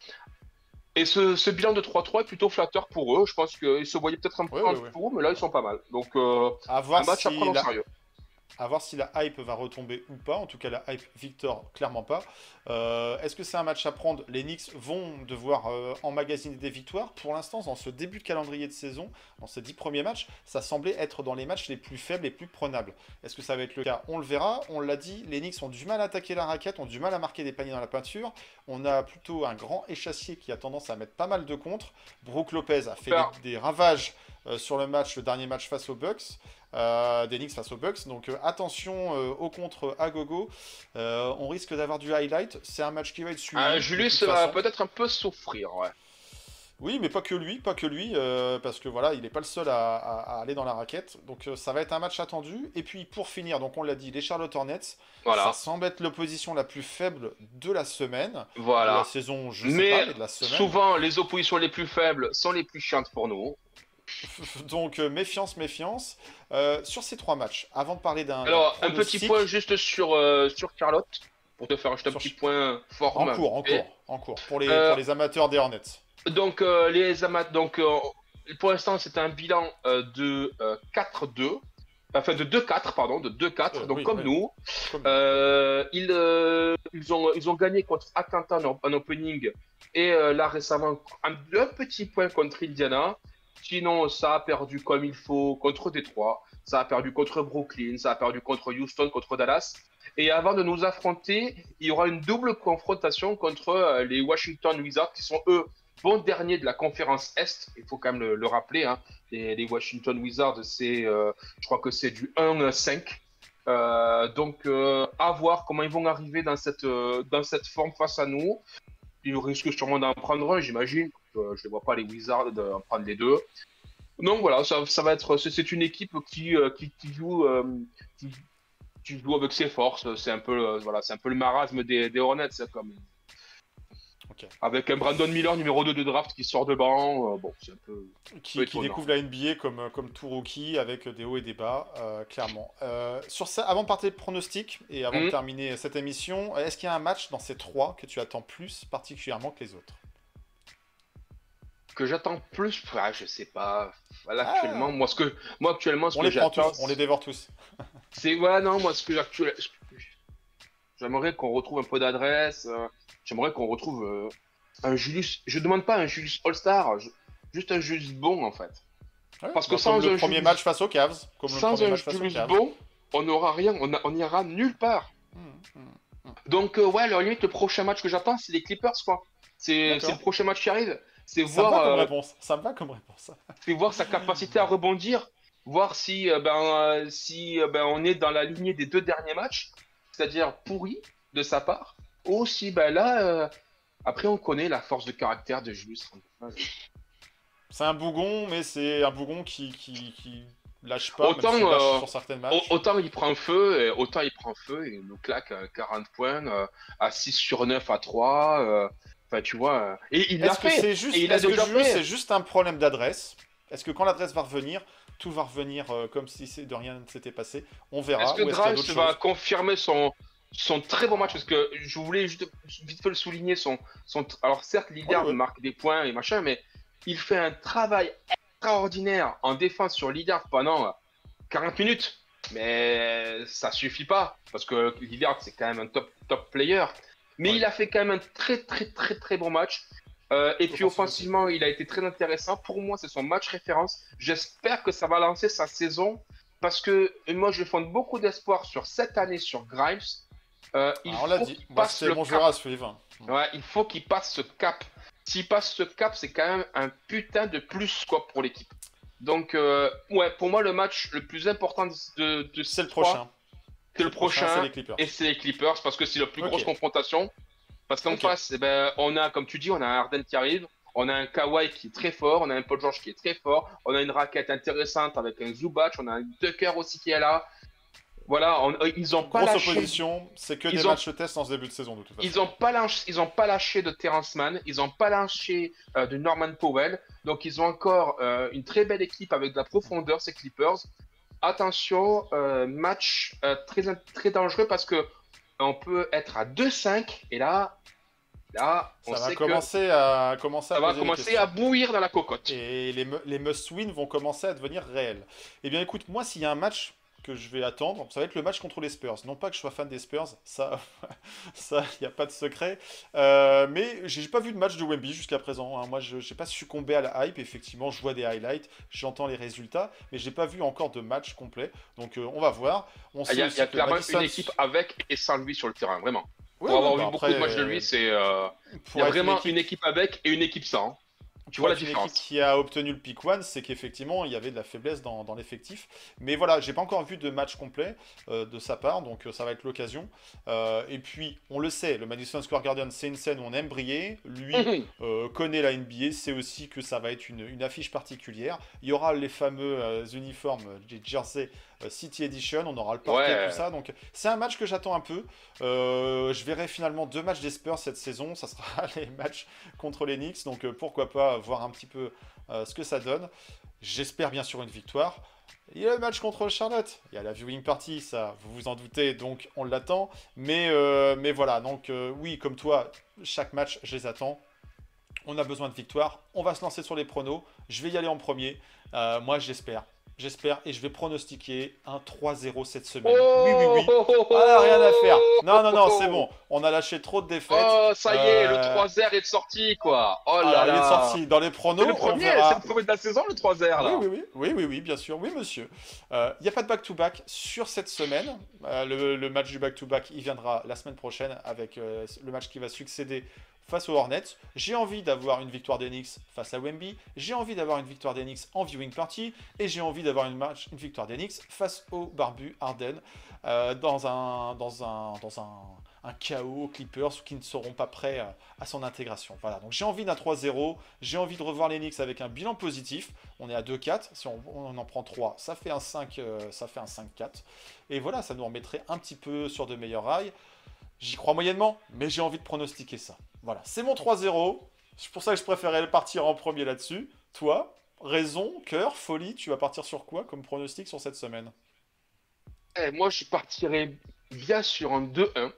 Et ce, ce bilan de trois trois est plutôt flatteur pour eux. Je pense qu'ils se voyaient peut-être un peu Ouais, en ouais, ouais. dessous, mais là ils sont pas mal. Donc euh, À un voir match à si prendre au la- sérieux. À voir si la hype va retomber ou pas. En tout cas, la hype Victor, clairement pas. Euh, Est-ce que c'est un match à prendre? Les Knicks vont devoir euh, emmagasiner des victoires. Pour l'instant, dans ce début de calendrier de saison, dans ces dix premiers matchs, ça semblait être dans les matchs les plus faibles et plus prenables. Est-ce que ça va être le cas? On le verra. On l'a dit, les Knicks ont du mal à attaquer la raquette, ont du mal à marquer des paniers dans la peinture. On a plutôt un grand échassier qui a tendance à mettre pas mal de contres. Brook Lopez a fait Alors- des, des ravages euh, sur le match, le dernier match face aux Bucks. Euh, des Knicks face aux Bucks. Donc euh, attention euh, au contre à gogo. Euh, on risque d'avoir du highlight. C'est un match qui va être suivi. Ah, de Julius toute va façon. peut-être un peu souffrir, ouais. Oui, mais pas que lui, pas que lui, euh, parce que voilà, il n'est pas le seul à, à- à aller dans la raquette. Donc euh, ça va être un match attendu. Et puis pour finir, donc on l'a dit, les Charlotte Hornets. Voilà. Ça semble être l'opposition la plus faible de la semaine. De Voilà. la saison, je sais Mais pas, mais de la semaine. souvent, les oppositions les plus faibles sont les plus chiantes pour nous. Donc euh, méfiance, méfiance. Euh, sur ces trois matchs, avant de parler d'un. Alors, d'un un petit pronostic- point juste sur, euh, sur Charlotte, pour te faire juste un Sur petit Ch- point fort. En cours, en cours, en cours. Pour les, Euh, pour les amateurs des Hornets. Donc, euh, les amat donc euh, pour l'instant, c'est un bilan euh, de euh, quatre deux. Enfin, de deux quatre, pardon, de deux quatre. Euh, donc, oui, comme oui. nous. Comme- Euh, ils, euh, ils, ont, ils ont gagné contre Atlanta en, en opening. Et euh, là, récemment, un, un petit point contre Indiana. Sinon, ça a perdu comme il faut contre Détroit. Ça a perdu contre Brooklyn. Ça a perdu contre Houston, contre Dallas. Et avant de nous affronter, il y aura une double confrontation contre euh, les Washington Wizards, qui sont eux bons derniers de la conférence Est. Il faut quand même le, le rappeler. Hein. Les, les Washington Wizards, c'est, euh, je crois que c'est du un cinq. Euh, donc, euh, à voir comment ils vont arriver dans cette, euh, dans cette forme face à nous. Ils risquent sûrement d'en prendre un, j'imagine. Euh, je ne vois pas les Wizards d'en prendre les deux. Donc voilà, ça, ça va être, c'est c'est une équipe qui, euh, qui, qui joue, euh, qui, qui joue avec ses forces. C'est un peu, euh, voilà, c'est un peu le marasme des, des Hornets, c'est comme. Ok. Avec un Brandon Miller numéro deux de draft qui sort de banc, euh, bon, c'est un peu. Qui, peu qui étonnant. découvre la N B A comme, comme tout rookie, avec des hauts et des bas, euh, clairement. Euh, sur ça, avant de partir de pronostic, et avant de Mhm. terminer cette émission, est-ce qu'il y a un match dans ces trois que tu attends plus particulièrement que les autres? Que j'attends plus, ah, je sais pas. Là, Ah. actuellement, moi, ce que, moi, actuellement, ce On que les prend tous, j'attends, on les dévore tous. c'est, ouais, non, moi, ce que j'actuellement, j'aimerais qu'on retrouve un peu d'adresse. euh, J'aimerais qu'on retrouve euh, un Julius. Je demande pas un Julius All-Star, je- juste un Julius bon, en fait. Ouais, Parce que bah, sans comme le un premier Julius- match face aux Cavs. Comme le Sans premier un match face aux Julius Cavs. bon, on n'aura rien, on, a- on ira nulle part. Hum, hum. Donc, euh, ouais, alors, limite, le prochain match que j'attends, c'est les Clippers, quoi. C'est D'accord. c'est le prochain match qui arrive. c'est Ça me va voir, comme euh, réponse. Ça me va comme réponse. c'est voir sa capacité à rebondir, voir si, euh, ben, euh, si euh, ben, on est dans la lignée des deux derniers matchs, c'est-à-dire pourri de sa part, ou si ben là, euh, après on connaît la force de caractère de Julius Randle. C'est un bougon, mais c'est un bougon qui, qui, qui lâche pas, Autant, même s'il lâche euh, sur certains Au- matchs. Autant il prend feu, et autant il prend feu et il nous claque euh, quarante points euh, à six sur neuf à trois. euh, Enfin, tu vois. euh, Et il l'a Est-ce que fait. c'est juste, Et il a est-ce que déjà Julius, fait. c'est juste un problème d'adresse? Est-ce que quand l'adresse va revenir, tout va revenir euh, comme si c'est de rien ne s'était passé? On verra. Est-ce que Ou est-ce qu'il y a Grimes d'autres va choses? confirmer son, son très bon match? Parce que je voulais juste vite fait le souligner. Son, son... Alors, certes, Lillard Oui, oui. marque des points et machin, mais il fait un travail extraordinaire en défense sur Lillard pendant euh, quarante minutes. Mais ça suffit pas. Parce que Lillard, c'est quand même un top, top player. Mais Ouais. il a fait quand même un très, très, très, très bon match. Euh, et puis Offensivement. offensivement, il a été très intéressant. Pour moi, c'est son match référence. J'espère que ça va lancer sa saison parce que moi, je fonde beaucoup d'espoir sur cette année sur Grimes. Euh, il Alors, on l'a faut dit. qu'il Moi, passe c'était le mon cap. joueur à suivre. Ouais, il faut qu'il passe ce cap. S'il passe ce cap, c'est quand même un putain de plus quoi pour l'équipe. Donc, euh, ouais, pour moi, le match le plus important de, de, de C'est ces le trois, prochain. c'est le C'est prochain. les Clippers. Et c'est les Clippers parce que c'est la plus Ok. grosse confrontation. Parce qu'en Ok. face, eh ben, on a, comme tu dis, on a un Harden qui arrive, on a un Kawhi qui est très fort, on a un Paul George qui est très fort, on a une raquette intéressante avec un Zubac, on a un Tucker aussi qui est là. Voilà, on- ils ont pas Grosse lâché. opposition. C'est que Ils des ont- matchs test en ce début de saison, de toute façon. Ils ont pas lâché, ils ont pas lâché de Terrence Mann, ils ont pas lâché euh, de Norman Powell, donc ils ont encore euh, une très belle équipe avec de la profondeur, ces Clippers. Attention, euh, match euh, très très dangereux parce que on peut être à deux cinq et là, là, on Ça va sait que commencer à commencer à ça va poser des commencer questions. à bouillir dans la cocotte. Et les, mu- les must-win vont commencer à devenir réels. Eh bien, écoute, moi, s'il y a un match que je vais attendre, ça va être le match contre les Spurs. Non pas que je sois fan des Spurs, ça, ça, il n'y a pas de secret. Euh, mais j'ai pas vu de match de Wemby jusqu'à présent. Hein. Moi, je n'ai pas succombé à la hype. Effectivement, je vois des highlights, j'entends les résultats, mais j'ai pas vu encore de match complet. Donc, euh, on va voir. On Ah, Il y a, aussi il y a que clairement Madison- une équipe avec et sans lui sur le terrain, vraiment. Ouais, Pour avoir ouais, vu bah beaucoup après, de matchs de lui, c'est euh, il pour y a être vraiment équipe- une équipe avec et une équipe sans. Tu pour vois la être une différence. équipe qui a obtenu le pick one, c'est qu'effectivement, il y avait de la faiblesse dans, dans l'effectif. Mais voilà, j'ai pas encore vu de match complet euh, de sa part, donc euh, ça va être l'occasion. Euh, et puis, on le sait, le Madison Square Garden, c'est une scène où on aime briller. Lui Mhm. euh, connaît la N B A, c'est aussi que ça va être une, une affiche particulière. Il y aura les fameux euh, uniformes, les Jersey euh, City Edition, on aura le parquet, Ouais. tout ça. Donc, c'est un match que j'attends un peu. Euh, je verrai finalement deux matchs des Spurs cette saison. Ça sera les matchs contre les Knicks, donc euh, pourquoi pas voir un petit peu euh, ce que ça donne. J'espère bien sûr une victoire. Il y a le match contre Charlotte, il y a la viewing party, ça vous vous en doutez, donc on l'attend. Mais, euh, mais voilà, donc euh, oui, comme toi, chaque match, je les attends. On a besoin de victoire, on va se lancer sur les pronos. Je vais y aller en premier. Euh, moi, j'espère. J'espère et je vais pronostiquer un trois zéro cette semaine. oui, oui, oui. Oh, oh, oh, Ah, rien à faire. Non, non, non, oh, c'est oh. bon. On a lâché trop de défaites. Oh, ça y est, Euh, le trois zéro est sorti, quoi. Oh là Alors, là. il est sorti dans les pronos. C'est le on premier, verra. c'est le premier de la saison, le trois zéro, là. Oui, oui, oui, oui, oui, oui, bien sûr, oui, monsieur. Il n'y a pas de back-to-back sur cette semaine. Euh, le, le match du back-to-back, il viendra la semaine prochaine avec euh, le match qui va succéder face aux Hornets. J'ai envie d'avoir une victoire des Knicks face à Wemby. J'ai envie d'avoir une victoire des Knicks en viewing party. Et j'ai envie d'avoir une, match, une victoire des Knicks face au barbu Harden euh, dans un, dans un, dans un, un chaos Clippers qui ne seront pas prêts à, à son intégration. Voilà, donc j'ai envie d'un trois zéro. J'ai envie de revoir les Knicks avec un bilan positif. On est à deux quatre. Si on, on en prend trois, ça fait un cinq, euh, ça fait un cinq quatre. Et voilà, ça nous remettrait un petit peu sur de meilleurs rails. J'y crois moyennement, mais j'ai envie de pronostiquer ça. Voilà, c'est mon trois zéro. C'est pour ça que je préférais partir en premier là-dessus. Toi, raison, cœur, folie, tu vas partir sur quoi comme pronostic sur cette semaine? Eh, moi, je partirais bien sur un deux un.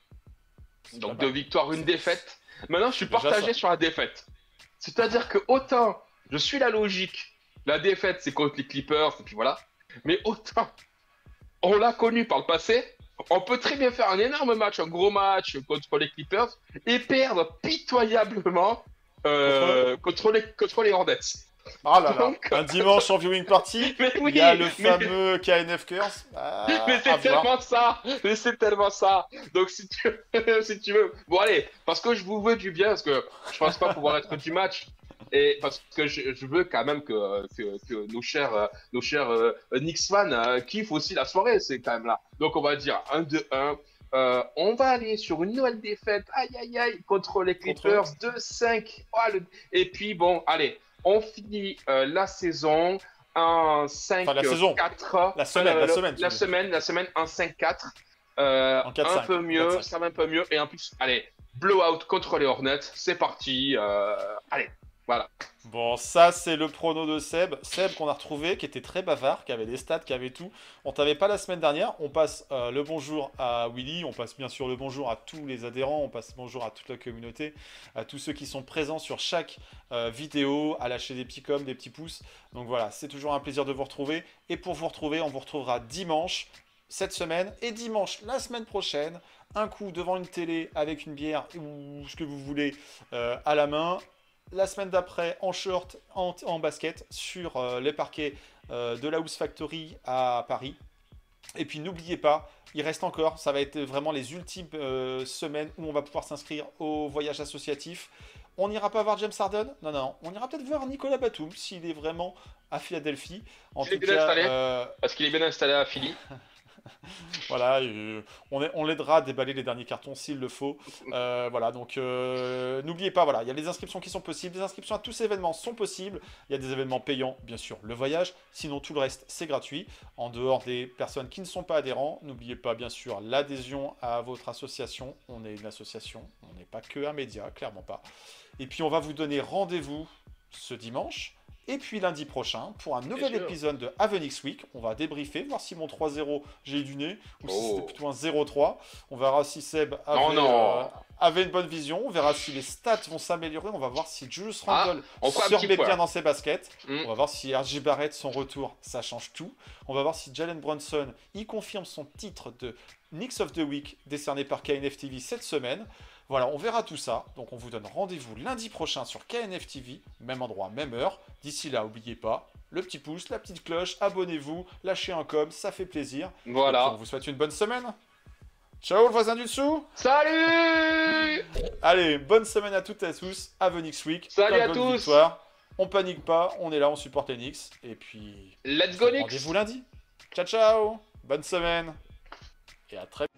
C'est Donc, pas deux mal. victoires, une défaite. Maintenant, je suis Déjà partagé ça. sur la défaite. C'est-à-dire que autant je suis la logique, la défaite, c'est contre les Clippers, et puis voilà. Mais autant on l'a connu par le passé, on peut très bien faire un énorme match, un gros match contre les Clippers et perdre pitoyablement euh, contre, les, contre les Hornets. Ah là là, Donc- un dimanche en viewing party, Mais oui, il y a le mais- fameux K N F Curse. Ah, Mais à c'est voir. tellement ça, mais c'est tellement ça. Donc si tu, si tu veux, bon allez, parce que je vous veux du bien, parce que je pense pas pouvoir être du match. Et parce que je, je veux quand même que, que, que nos chers, euh, nos chers euh, Knicks fans euh, kiffent aussi la soirée, c'est quand même là. Donc on va dire un deux un. Euh, on va aller sur une nouvelle défaite, aïe aïe aïe, contre les Clippers, Contre... deux cinq. Oh, le... Et puis bon, allez, on finit euh, la saison en cinq quatre. Enfin, la saison. La semaine, euh, la le- semaine. La tu veux. semaine, la semaine en cinq quatre. Euh, En quatre un cinq, peu mieux, quatre cinq. ça va un peu mieux. Et en plus, allez, blowout contre les Hornets, c'est parti. euh, allez, voilà. Bon, ça, c'est le prono de Seb. Seb qu'on a retrouvé, qui était très bavard, qui avait des stats, qui avait tout. On t'avait pas la semaine dernière. On passe euh, le bonjour à Willy. On passe bien sûr le bonjour à tous les adhérents. On passe le bonjour à toute la communauté, à tous ceux qui sont présents sur chaque euh, vidéo, à lâcher des petits coms, des petits pouces. Donc voilà, c'est toujours un plaisir de vous retrouver. Et pour vous retrouver, on vous retrouvera dimanche cette semaine et dimanche la semaine prochaine. Un coup devant une télé avec une bière ou ce que vous voulez euh, à la main. La semaine d'après, en short, en, en basket, sur euh, les parquets euh, de la House Factory à Paris. Et puis n'oubliez pas, il reste encore, ça va être vraiment les ultimes euh, semaines où on va pouvoir s'inscrire au voyage associatif. On n'ira pas voir James Harden. Non, non, on ira peut-être voir Nicolas Batum s'il est vraiment à Philadelphie. En Il tout est bien cas, installé. euh, Parce qu'il est bien installé à Philly. voilà, euh, on, est- on l'aidera à déballer les derniers cartons s'il le faut. Euh, voilà, donc euh, n'oubliez pas, voilà, il y a les inscriptions qui sont possibles. Les inscriptions à tous ces événements sont possibles. Il y a des événements payants, bien sûr, le voyage. Sinon, tout le reste, c'est gratuit. En dehors des personnes qui ne sont pas adhérents, n'oubliez pas, bien sûr, l'adhésion à votre association. On est une association, on n'est pas que un média, clairement pas. Et puis, on va vous donner rendez-vous ce dimanche. Et puis lundi prochain, pour un nouvel sûr. épisode de Avenix Week, on va débriefer, voir si mon trois zéro, j'ai eu du nez, ou si Oh. c'était plutôt un zéro trois. On verra si Seb avait, Non, non. euh, avait une bonne vision, on verra si les stats vont s'améliorer, on va voir si Julius Ah, Randle on fera un se petit remet point. bien dans ses baskets, Mm. on va voir si R J Barrett, son retour, ça change tout. On va voir si Jalen Brunson, il confirme son titre de Knicks of the Week, décerné par K N F T V cette semaine. Voilà, on verra tout ça. Donc on vous donne rendez-vous lundi prochain sur K N F T V, même endroit, même heure. D'ici là, n'oubliez pas, le petit pouce, la petite cloche, abonnez-vous, lâchez un com, ça fait plaisir. Et puis, on Voilà. vous souhaite une bonne semaine. Ciao le voisin du dessous. Salut. Allez, bonne semaine à toutes et à tous. Avenix Week. Salut plein de à bonnes tous. victoires. On panique pas, on est là, on supporte les Knicks. Et puis, Let's go, Knicks. rendez-vous lundi. Ciao, ciao. Bonne semaine. Et à très